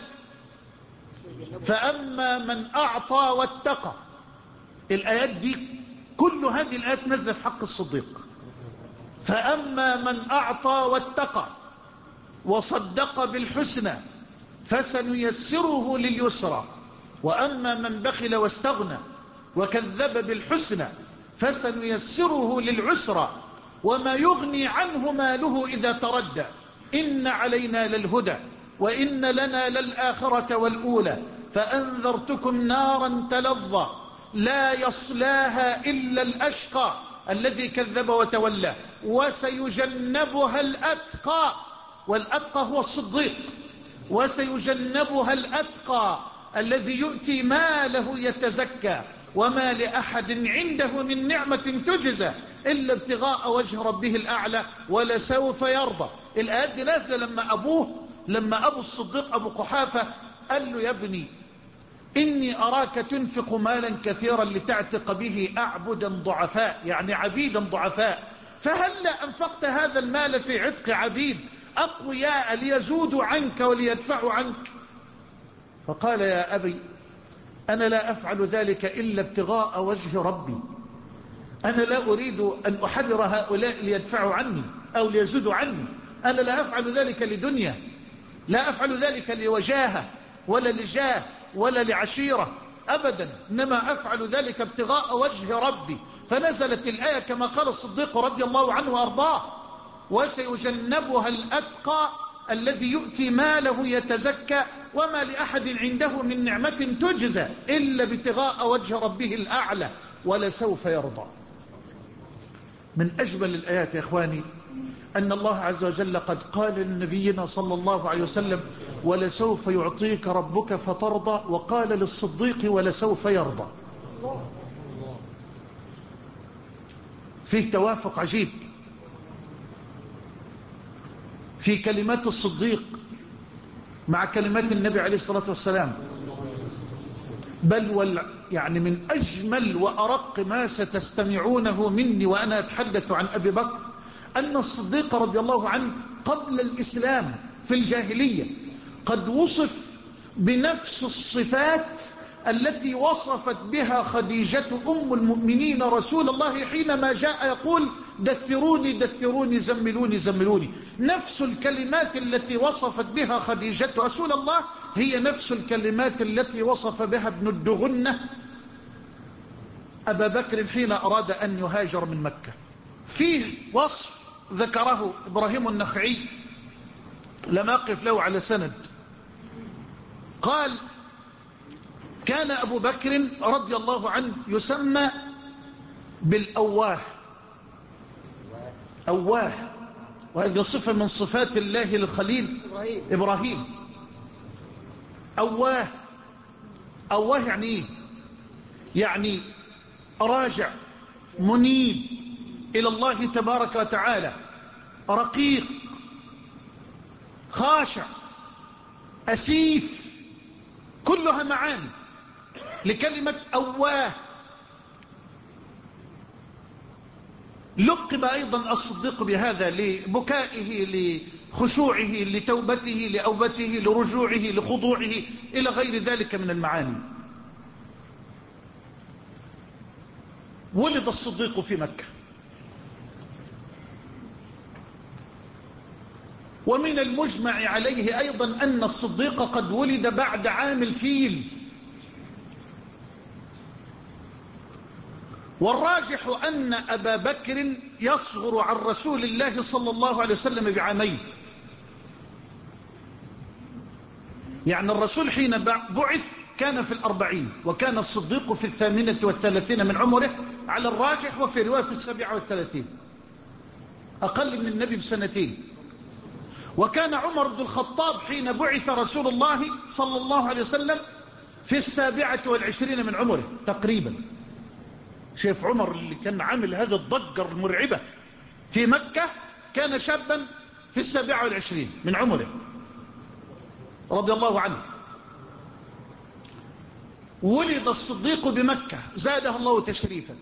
فأما من أعطى واتقى. الآيات دي كل هذه الآيات نزلت في حق الصديق. فأما من أعطى واتقى وصدق بالحسنى فسنيسره لليسرى، وأما من بخل واستغنى وكذب بالحسنى فسنيسره للعسرى، وما يغني عنه ماله إذا تردى، إن علينا للهدى وإن لنا للآخرة والأولى فأنذرتكم نارا تلظى لا يصلاها إلا الأشقى الذي كذب وتولى وسيجنبها الأتقى. والأتقى هو الصديق. وسيجنبها الأتقى الذي يؤتي ماله يتزكى وما لأحد عنده من نعمة تجزى إلا ابتغاء وجه ربه الأعلى ولسوف يرضى. الآيات دي نازلة لما أبوه لما أبو الصديق أبو قحافة قال له: يا ابني إني أراك تنفق مالا كثيرا لتعتق به أعبدا ضعفاء، يعني عبيدا ضعفاء، فهلا أنفقت هذا المال في عتق عبيد أقوياء ليزودوا عنك وليدفعوا عنك؟ فقال: يا أبي أنا لا أفعل ذلك إلا ابتغاء وجه ربي، أنا لا أريد أن أحرر هؤلاء ليدفعوا عني أو ليزودوا عني، أنا لا أفعل ذلك لدنيا، لا أفعل ذلك لوجاهة ولا لجاه ولا لعشيرة أبدا، إنما أفعل ذلك ابتغاء وجه ربي. فنزلت الآية كما قال الصديق رضي الله عنه وأرضاه: وسيجنبها الأتقى الذي يؤتي ماله يتزكى وما لأحد عنده من نعمة تجزى إلا ابتغاء وجه ربه الأعلى ولسوف يرضى. من أجمل الآيات يا إخواني أن الله عز وجل قد قال لنبينا صلى الله عليه وسلم: ولسوف يعطيك ربك فترضى، وقال للصديق: ولسوف يرضى. فيه توافق عجيب في كلمات الصديق مع كلمات النبي عليه الصلاة والسلام، بل وال يعني من أجمل وأرق ما ستستمعونه مني وأنا أتحدث عن أبي بكر أن الصديق رضي الله عنه قبل الإسلام في الجاهلية قد وصف بنفس الصفات التي وصفت بها خديجة أم المؤمنين رسول الله حينما جاء يقول: دثروني دثروني زملوني زملوني. نفس الكلمات التي وصفت بها خديجة رسول الله هي نفس الكلمات التي وصف بها ابن الدغنة أبا بكر حين أراد أن يهاجر من مكة. فيه وصف ذكره إبراهيم النخعي لم أقف له على سند، قال: كان أبو بكر رضي الله عنه يسمى بالأواه. أواه، وهذه صفة من صفات الله للخليل إبراهيم. أواه، أواه يعني إيه؟ يعني راجع منيب إلى الله تبارك وتعالى، رقيق خاشع أسيف، كلها معاني لكلمة أواه. لقب أيضا الصديق بهذا لبكائه، لخشوعه، لتوبته، لأوبته، لرجوعه، لخضوعه، إلى غير ذلك من المعاني. ولد الصديق في مكة، ومن المجمع عليه أيضا أن الصديق قد ولد بعد عام الفيل، والراجح أن أبا بكر يصغر عن رسول الله صلى الله عليه وسلم بعامين. يعني الرسول حين بعث كان في الأربعين، وكان الصديق في الثامنة والثلاثين من عمره على الراجح، وفي رواية في السابعة والثلاثين، أقل من النبي بسنتين. وكان عمر بن الخطاب حين بعث رسول الله صلى الله عليه وسلم في السابعة والعشرين من عمره تقريبا. شيخ عمر اللي كان عامل هذا الضجة المرعبة في مكة كان شابا في السابعة والعشرين من عمره رضي الله عنه. ولد الصديق بمكة زادها الله تشريفا،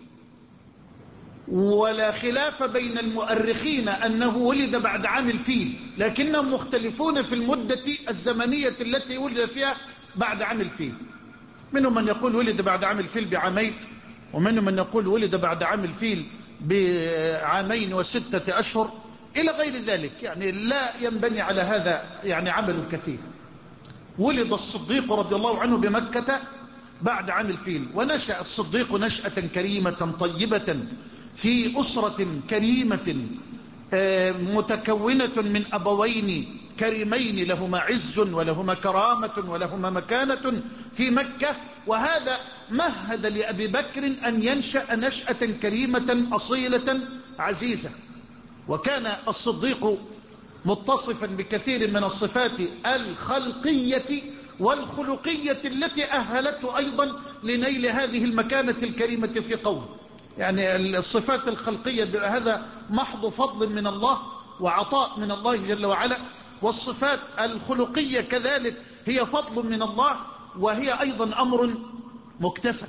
ولا خلاف بين المؤرخين أنه ولد بعد عام الفيل، لكنهم مختلفون في المدة الزمنية التي ولد فيها بعد عام الفيل. منهم من يقول ولد بعد عام الفيل بعامين، ومنهم من يقول ولد بعد عام الفيل بعامين وستة أشهر إلى غير ذلك. يعني لا ينبني على هذا يعني عمل كثير. ولد الصديق رضي الله عنه بمكة بعد عام الفيل، ونشأ الصديق نشأة كريمة طيبة في أسرة كريمة متكونة من أبوين كريمين لهما عز ولهما كرامة ولهما مكانة في مكة. وهذا مهد لأبي بكر أن ينشأ نشأة كريمة أصيلة عزيزة. وكان الصديق متصفا بكثير من الصفات الخلقية والخلقية التي أهلته أيضا لنيل هذه المكانة الكريمة في قوم. يعني الصفات الخلقية هذا محض فضل من الله وعطاء من الله جل وعلا، والصفات الخلقية كذلك هي فضل من الله، وهي أيضا أمر مكتسب.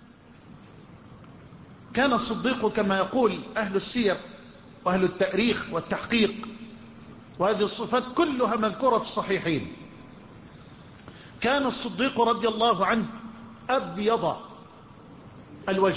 كان الصديق كما يقول أهل السير وأهل التاريخ والتحقيق، وهذه الصفات كلها مذكورة في الصحيحين، كان الصديق رضي الله عنه أبيض الوجه.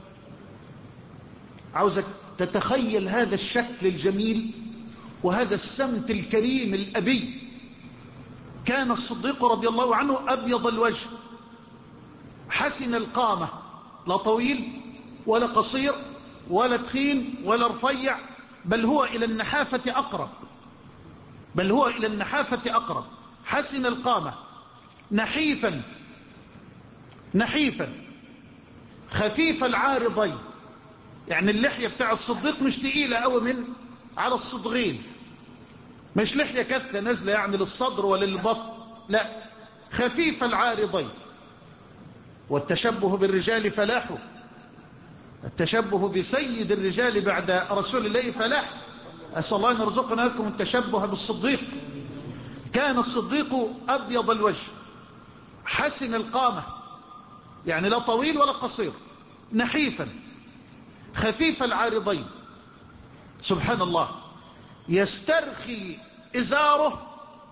عاوزك تتخيل هذا الشكل الجميل وهذا السمت الكريم الأبي. كان الصديق رضي الله عنه أبيض الوجه حسن القامة، لا طويل ولا قصير ولا تخين ولا رفيع، بل هو إلى النحافة أقرب، بل هو إلى النحافة أقرب. حسن القامة، نحيفا نحيفا خفيف العارضين، يعني اللحية بتاع الصديق مش تقيلة قوي من على الصدغين، مش لحية كثة نازلة يعني للصدر ولا للبطن، لا، خفيف العارضين. والتشبه بالرجال فلاح، التشبه بسيد الرجال بعد رسول الله فلاح. أسأل الله أن يرزقنا لكم التشبه بالصديق. كان الصديق أبيض الوجه حسن القامة، يعني لا طويل ولا قصير، نحيفا خفيف العارضين. سبحان الله، يسترخي إزاره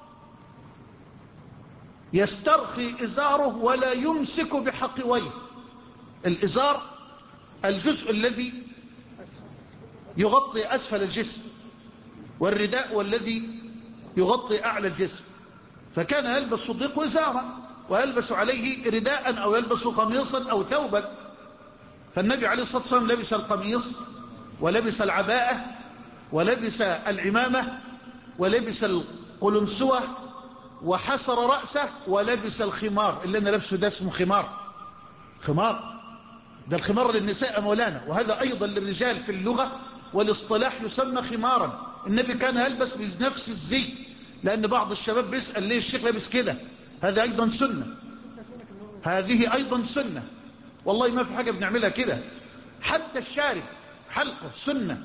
يسترخي إزاره ولا يمسك بحقويه. الإزار الجزء الذي يغطي أسفل الجسم، والرداء والذي يغطي أعلى الجسم. فكان يلبس الصديق إزارا ويلبس عليه رداء أو يلبس قميصا أو ثوبا. فالنبي عليه الصلاة والسلام لبس القميص ولبس العباءة ولبس العمامة ولبس القلنسوة وحسر رأسه ولبس الخمار. اللي أنا لبسه ده اسمه خمار، خمار ده الخمار للنساء مولانا، وهذا أيضا للرجال في اللغة والاصطلاح يسمى خمارا. النبي كان يلبس بنفس الزي، لأن بعض الشباب بيسأل ليه الشيخ لابس كده. هذا أيضا سنة، هذه أيضا سنة، والله ما في حاجة بنعملها كده. حتى الشارب حلقه سنة،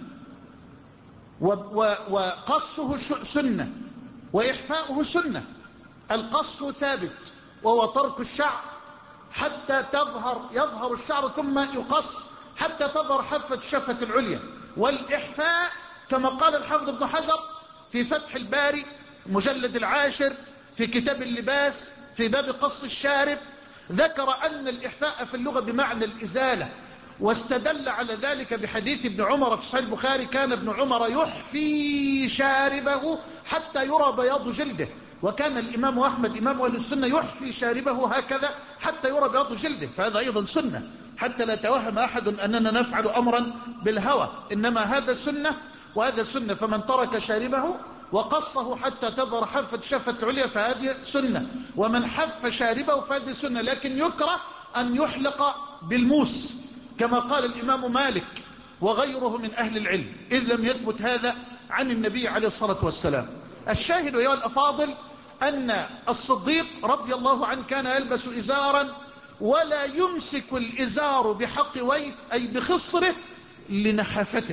وقصه سنة، وإحفاؤه سنة. القص ثابت وهو ترك الشعر حتى تظهر يظهر الشعر ثم يقص حتى تظهر حافة الشفة العليا. والإحفاء كما قال الحافظ ابن حجر في فتح الباري مجلد العاشر في كتاب اللباس في باب قص الشارب، ذكر أن الإحفاء في اللغة بمعنى الإزالة، واستدل على ذلك بحديث ابن عمر في صحيح البخاري: كان ابن عمر يحفي شاربه حتى يرى بياض جلده. وكان الإمام أحمد إمام أهل السنة يحفي شاربه هكذا حتى يرى بياض جلده. فهذا أيضا سنة، حتى لا توهم أحد أننا نفعل أمرا بالهوى، إنما هذا سنة وهذا سنة. فمن ترك شاربه وقصه حتى تظهر حافة شفة العليا فهذه سنة، ومن حف شاربه فهذه سنة. لكن يكره أن يحلق بالموس كما قال الإمام مالك وغيره من أهل العلم، إذ لم يثبت هذا عن النبي عليه الصلاة والسلام. الشاهد أيها الأفاضل أن الصديق رضي الله عنه كان يلبس إزارا ولا يمسك الإزار بحقويه أي بخصره لنحافته.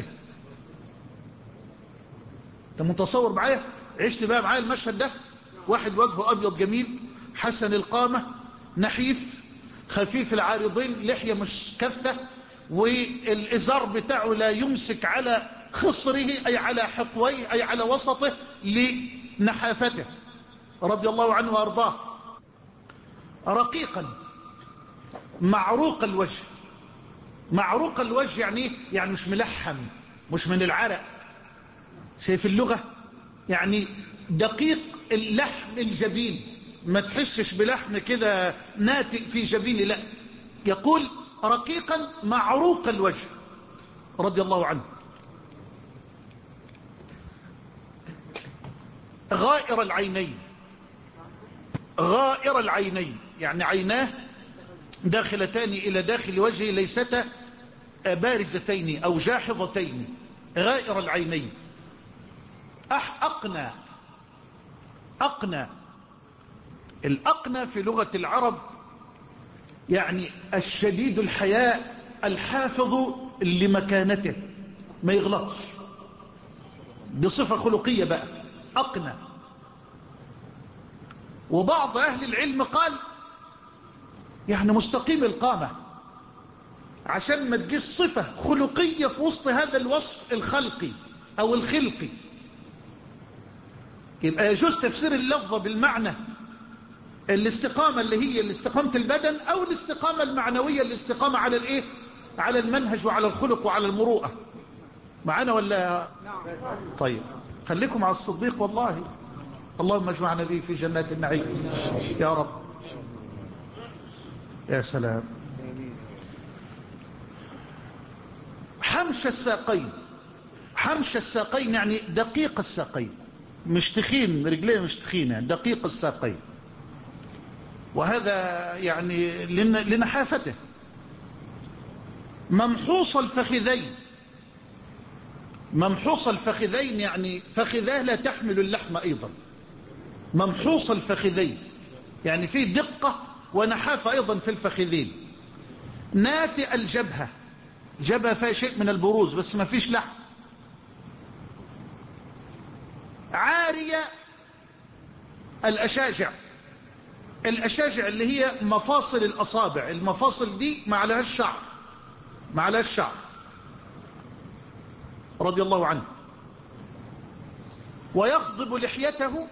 انت متصور معايا؟ عشت بقى معايا المشهد ده؟ واحد وجهه أبيض جميل حسن القامة نحيف خفيف العارضين، لحية مش كثة، والإزار بتاعه لا يمسك على خصره أي على حقويه أي على وسطه لنحافته رضي الله عنه وأرضاه. رقيقا معروق الوجه. معروق الوجه يعني يعني مش ملحم، مش من العرق. شايف اللغة؟ يعني دقيق اللحم الجبين، ما تحسش بلحم كده ناتئ في جبيني، لا، يقول رقيقا معروق الوجه رضي الله عنه. غائر العينين. غائر العينين يعني عيناه داخلتان إلى داخل وجهه، ليستا بارزتين أو جاحظتين. غائر العينين. أح أقنى. أقنى الأقنى في لغة العرب يعني الشديد الحياء الحافظ لمكانته، ما يغلطش، بصفة خلقية بقى أقنى. وبعض أهل العلم قال يعني مستقيم القامة، عشان ما تجيش صفة خلقية في وسط هذا الوصف الخلقي أو الخلقي. يبقى يجوز تفسير اللفظة بالمعنى الاستقامة اللي هي الاستقامة البدن، أو الاستقامة المعنوية الاستقامة على الإيه؟ على المنهج وعلى الخلق وعلى المروءة. معنا ولا؟ طيب خليكم على الصديق والله. اللهم اجمعنا به في جنات النعيم يا رب. يا سلام. حمش الساقين. حمش الساقين يعني دقيق الساقين، مش تخين، رجليه مش تخينة، يعني دقيق الساقين. وهذا يعني لنحافته. ممحوص الفخذين. ممحوص الفخذين يعني فخذاه لا تحمل اللحم أيضا. ممحوص الفخذين يعني في دقة ونحافة أيضا في الفخذين. ناتئ الجبهة. جبهة فيها شيء من البروز بس ما فيش لحم. عارية الأشاجع. الأشاجع اللي هي مفاصل الأصابع، المفاصل دي ما عليها الشعر، ما عليها الشعر، رضي الله عنه. ويخضب لحيته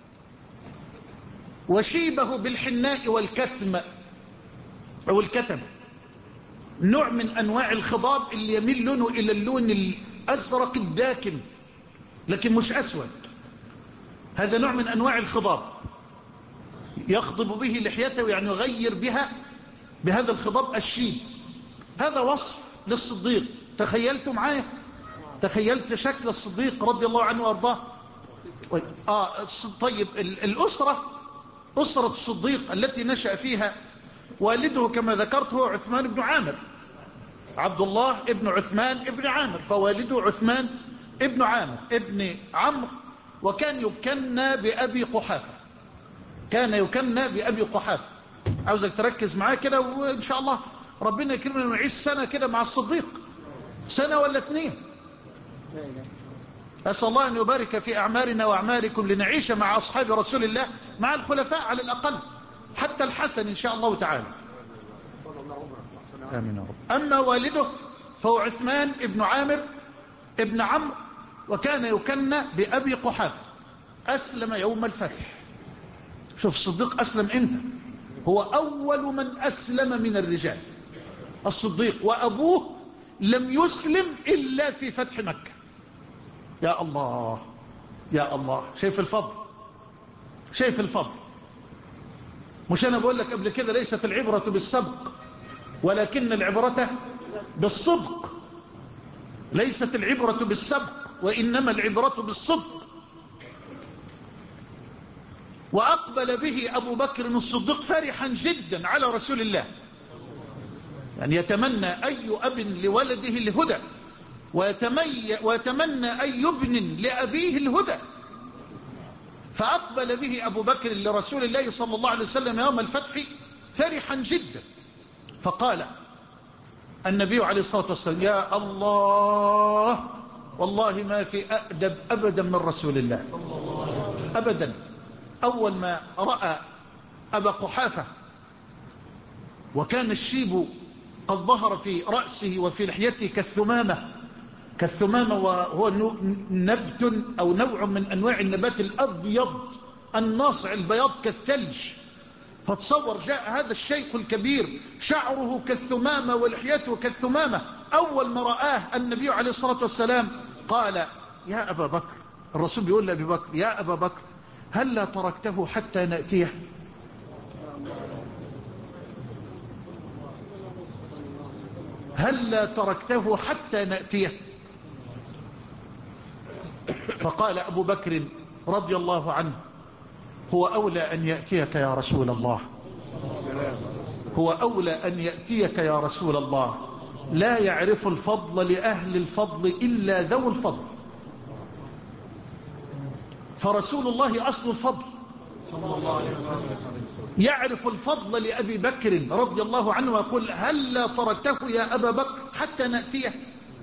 وشيبه بالحناء والكتم أو الكتم، نوع من أنواع الخضاب اللي يميل لونه إلى اللون الأزرق الداكن لكن مش أسود. هذا نوع من أنواع الخضاب، يخضب به لحيته يعني يغير بها بهذا الخضاب الشيب. هذا وصف للصديق. تخيلت معايا؟ تخيلت شكل الصديق رضي الله عنه وارضاه. آه طيب الأسرة، أسرة الصديق التي نشأ فيها والده كما ذكرت هو عثمان بن عامر، عبد الله ابن عثمان ابن عامر، فوالده عثمان ابن عامر ابن عمرو، وكان يكنى بأبي قحافة. كان يكنى بأبي قحافة. عاوزك تركز معاه كده، وإن شاء الله ربنا يكرمنا ونعيش سنة كده مع الصديق، سنة ولا اتنين. أسأل الله أن يبارك في أعمارنا وأعماركم لنعيش مع أصحاب رسول الله، مع الخلفاء على الأقل، حتى الحسن إن شاء الله تعالى. آمين. أما والده فهو عثمان ابن عامر ابن عمرو، وكان يكنى بأبي قحافة. أسلم يوم الفتح. شوف الصديق أسلم إمتى؟ هو أول من أسلم من الرجال الصديق، وأبوه لم يسلم إلا في فتح مكة. يا الله يا الله، شايف الفضل، شايف الفضل. مش أنا بقول لك قبل كده ليست العبرة بالسبق ولكن العبرة بالصدق. ليست العبرة بالسبق وإنما العبرة بالصدق. وأقبل به أبو بكر الصديق فرحا جدا على رسول الله، يعني يتمنى أي أب لولده الهدى، ويتمنى أي ابن لأبيه الهدى. فأقبل به أبو بكر لرسول الله صلى الله عليه وسلم يوم الفتح فرحا جدا. فقال النبي عليه الصلاة والسلام: يا الله، والله ما في أأدب أبدا من رسول الله أبدا. أول ما رأى أبا قحافة وكان الشيب قد ظهر في رأسه وفي لحيته كالثمامة، كالثمامة وهو نبت أو نوع من أنواع النبات الأبيض الناصع البياض كالثلج. فتصور جاء هذا الشيخ الكبير شعره كالثمامة ولحيته كالثمامة، أول ما رآه النبي عليه الصلاة والسلام قال: يا أبا بكر. الرسول بيقول لأبي بكر: يا أبا بكر، هل لا تركته حتى نأتيه؟ هل لا تركته حتى نأتيه؟ فقال أبو بكر رضي الله عنه: هو أولى أن يأتيك يا رسول الله، هو أولى أن يأتيك يا رسول الله. لا يعرف الفضل لأهل الفضل إلا ذو الفضل. فرسول الله أصل الفضل، يعرف الفضل لأبي بكر رضي الله عنه ويقول: هل لا تركته يا أبا بكر حتى نأتيه؟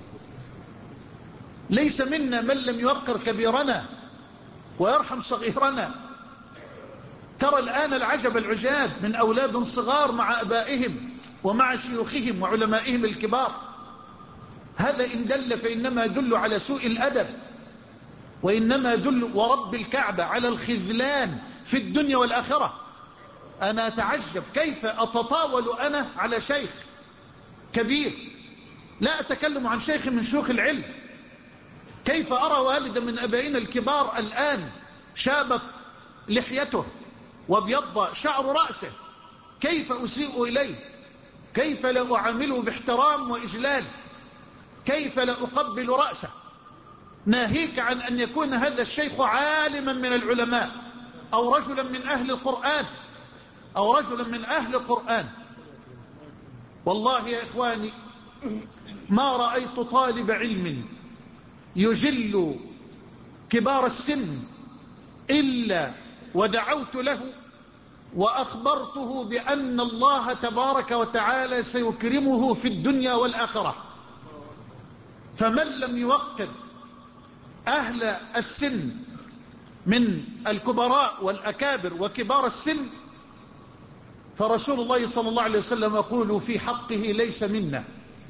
ليس منا من لم يوقر كبيرنا ويرحم صغيرنا. ترى الآن العجب العجاب من أولاد صغار مع أبائهم ومع شيوخهم وعلمائهم الكبار. هذا إن دل فإنما يدل على سوء الأدب، وإنما يدل ورب الكعبة على الخذلان في الدنيا والآخرة. أنا أتعجب كيف أتطاول أنا على شيخ كبير، لا أتكلم عن شيخ من شيوخ العلم، كيف أرى والدا من أبائنا الكبار الآن شابت لحيته وابيض شعر رأسه، كيف أسيء إليه؟ كيف لا أعامله باحترام وإجلال؟ كيف لا أقبل رأسه؟ ناهيك عن أن يكون هذا الشيخ عالما من العلماء أو رجلا من أهل القرآن أو رجلا من أهل القرآن. والله يا إخواني ما رأيت طالب علم يجل كبار السن إلا ودعوت له وأخبرته بأن الله تبارك وتعالى سيكرمه في الدنيا والآخرة. فمن لم يوقر أهل السن من الكبراء والأكابر وكبار السن فرسول الله صلى الله عليه وسلم يقول في حقه ليس منا.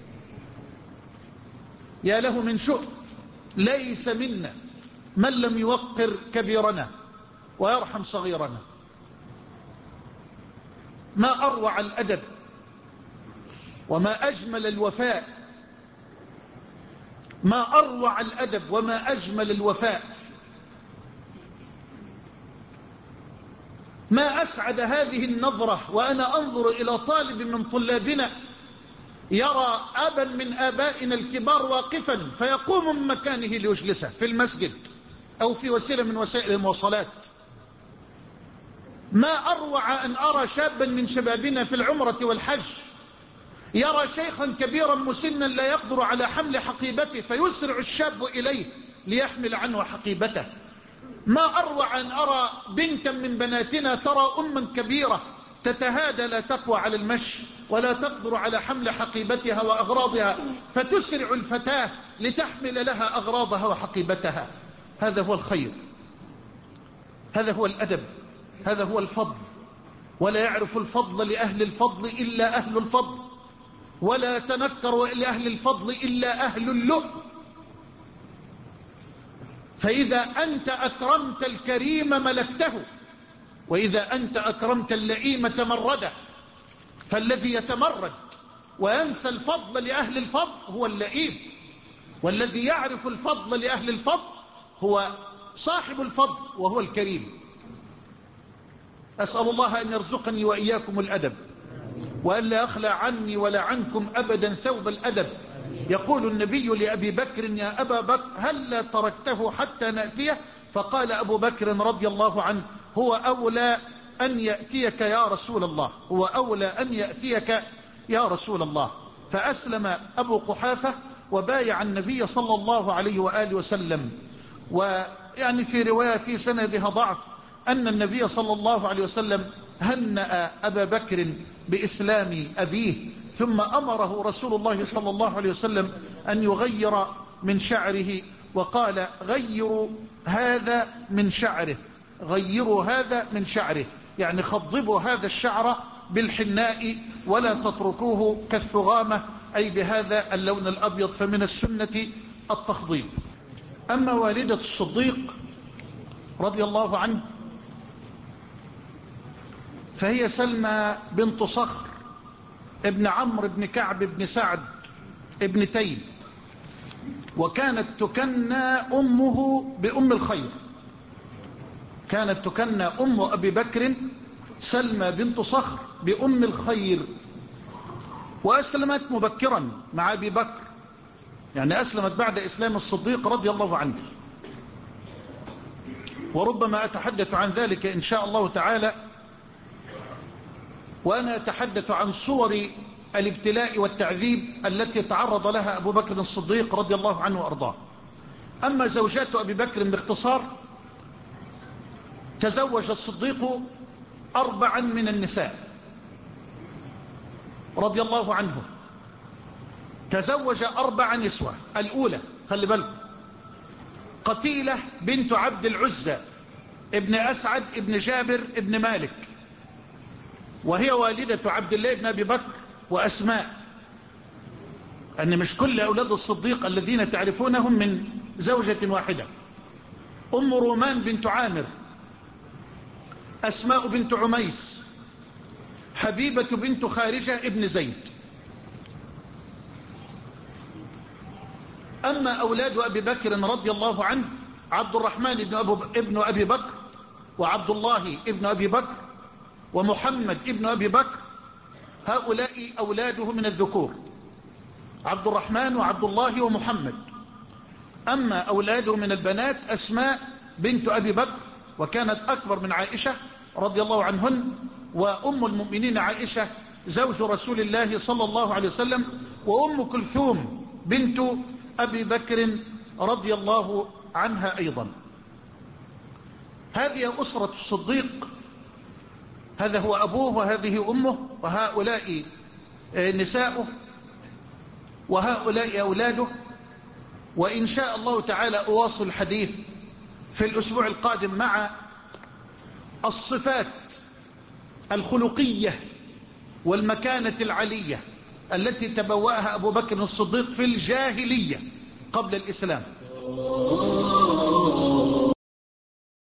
يا له من شؤم، ليس منا من لم يوقر كبيرنا ويرحم صغيرنا. ما أروع الأدب وما أجمل الوفاء، ما أروع الأدب وما أجمل الوفاء، ما أسعد هذه النظرة وأنا أنظر إلى طالب من طلابنا يرى أبا من آبائنا الكبار واقفا فيقوم من مكانه ليجلسه في المسجد أو في وسيلة من وسائل المواصلات. ما أروع أن أرى شابا من شبابنا في العمرة والحج يرى شيخا كبيرا مسنا لا يقدر على حمل حقيبته فيسرع الشاب إليه ليحمل عنه حقيبته. ما أروع أن أرى بنتا من بناتنا ترى أما كبيرة تتهادى لا تقوى على المشي ولا تقدر على حمل حقيبتها وأغراضها فتسرع الفتاة لتحمل لها أغراضها وحقيبتها. هذا هو الخير، هذا هو الأدب، هذا هو الفضل. ولا يعرف الفضل لأهل الفضل إلا أهل الفضل، ولا تنكر لأهل الفضل إلا أهل اللؤم. فإذا أنت أكرمت الكريم ملكته، وإذا أنت أكرمت اللئيم تمرده. فالذي يتمرد وينسى الفضل لأهل الفضل هو اللئيم، والذي يعرف الفضل لأهل الفضل هو صاحب الفضل وهو الكريم. أسأل الله أن يرزقني وإياكم الأدب وأن لا أخلى عني ولا عنكم أبدا ثوب الأدب. يقول النبي لأبي بكر يا أبا بكر هل تركته حتى نأتيه؟ فقال أبو بكر رضي الله عنه هو أولى أن يأتيك يا رسول الله، هو أولى أن يأتيك يا رسول الله. فأسلم أبو قحافة وبايع النبي صلى الله عليه وآله وسلم. ويعني في رواية في سندها ضعف أن النبي صلى الله عليه وسلم هنأ أبا بكر بإسلام أبيه، ثم أمره رسول الله صلى الله عليه وسلم أن يغير من شعره وقال غيروا هذا من شعره، غيروا هذا من شعره، يعني خضبوا هذا الشعر بالحناء ولا تتركوه كالثغامة أي بهذا اللون الأبيض، فمن السنة التخضيب. أما والدة الصديق رضي الله عنه فهي سلمى بنت صخر ابن عمرو بن كعب بن سعد ابن تيم، وكانت تكنى أمه بأم الخير، كانت تكنى أم أبي بكر سلمى بنت صخر بأم الخير. وأسلمت مبكرا مع أبي بكر، يعني أسلمت بعد إسلام الصديق رضي الله عنه. وربما أتحدث عن ذلك إن شاء الله تعالى وأنا أتحدث عن صور الابتلاء والتعذيب التي تعرض لها أبو بكر الصديق رضي الله عنه وأرضاه. أما زوجات أبي بكر باختصار، تزوج الصديق أربعا من النساء رضي الله عنه، تزوج أربع نسوة. الأولى خلي بالكم قتيلة بنت عبد العزى ابن أسعد ابن جابر ابن مالك، وهي والدة عبد الله بن أبي بكر وأسماء، أن مش كل أولاد الصديق الذين تعرفونهم من زوجة واحدة. أم رومان بنت عامر، أسماء بنت عميس، حبيبة بنت خارجة ابن زيد. أما أولاد أبي بكر رضي الله عنه عبد الرحمن ابن, ابن أبي بكر، وعبد الله ابن أبي بكر، ومحمد ابن أبي بكر، هؤلاء أولاده من الذكور، عبد الرحمن وعبد الله ومحمد. أما أولاده من البنات أسماء بنت أبي بكر، وكانت أكبر من عائشة رضي الله عنهن، وأم المؤمنين عائشة زوج رسول الله صلى الله عليه وسلم، وأم كلثوم بنت أبي بكر رضي الله عنها أيضا. هذه أسرة الصديق، هذا هو أبوه وهذه أمه، وهؤلاء نساؤه، وهؤلاء أولاده. وإن شاء الله تعالى أواصل الحديث في الأسبوع القادم مع الصفات الخلقية والمكانة العلية التي تبوأها أبو بكر الصديق في الجاهلية قبل الإسلام.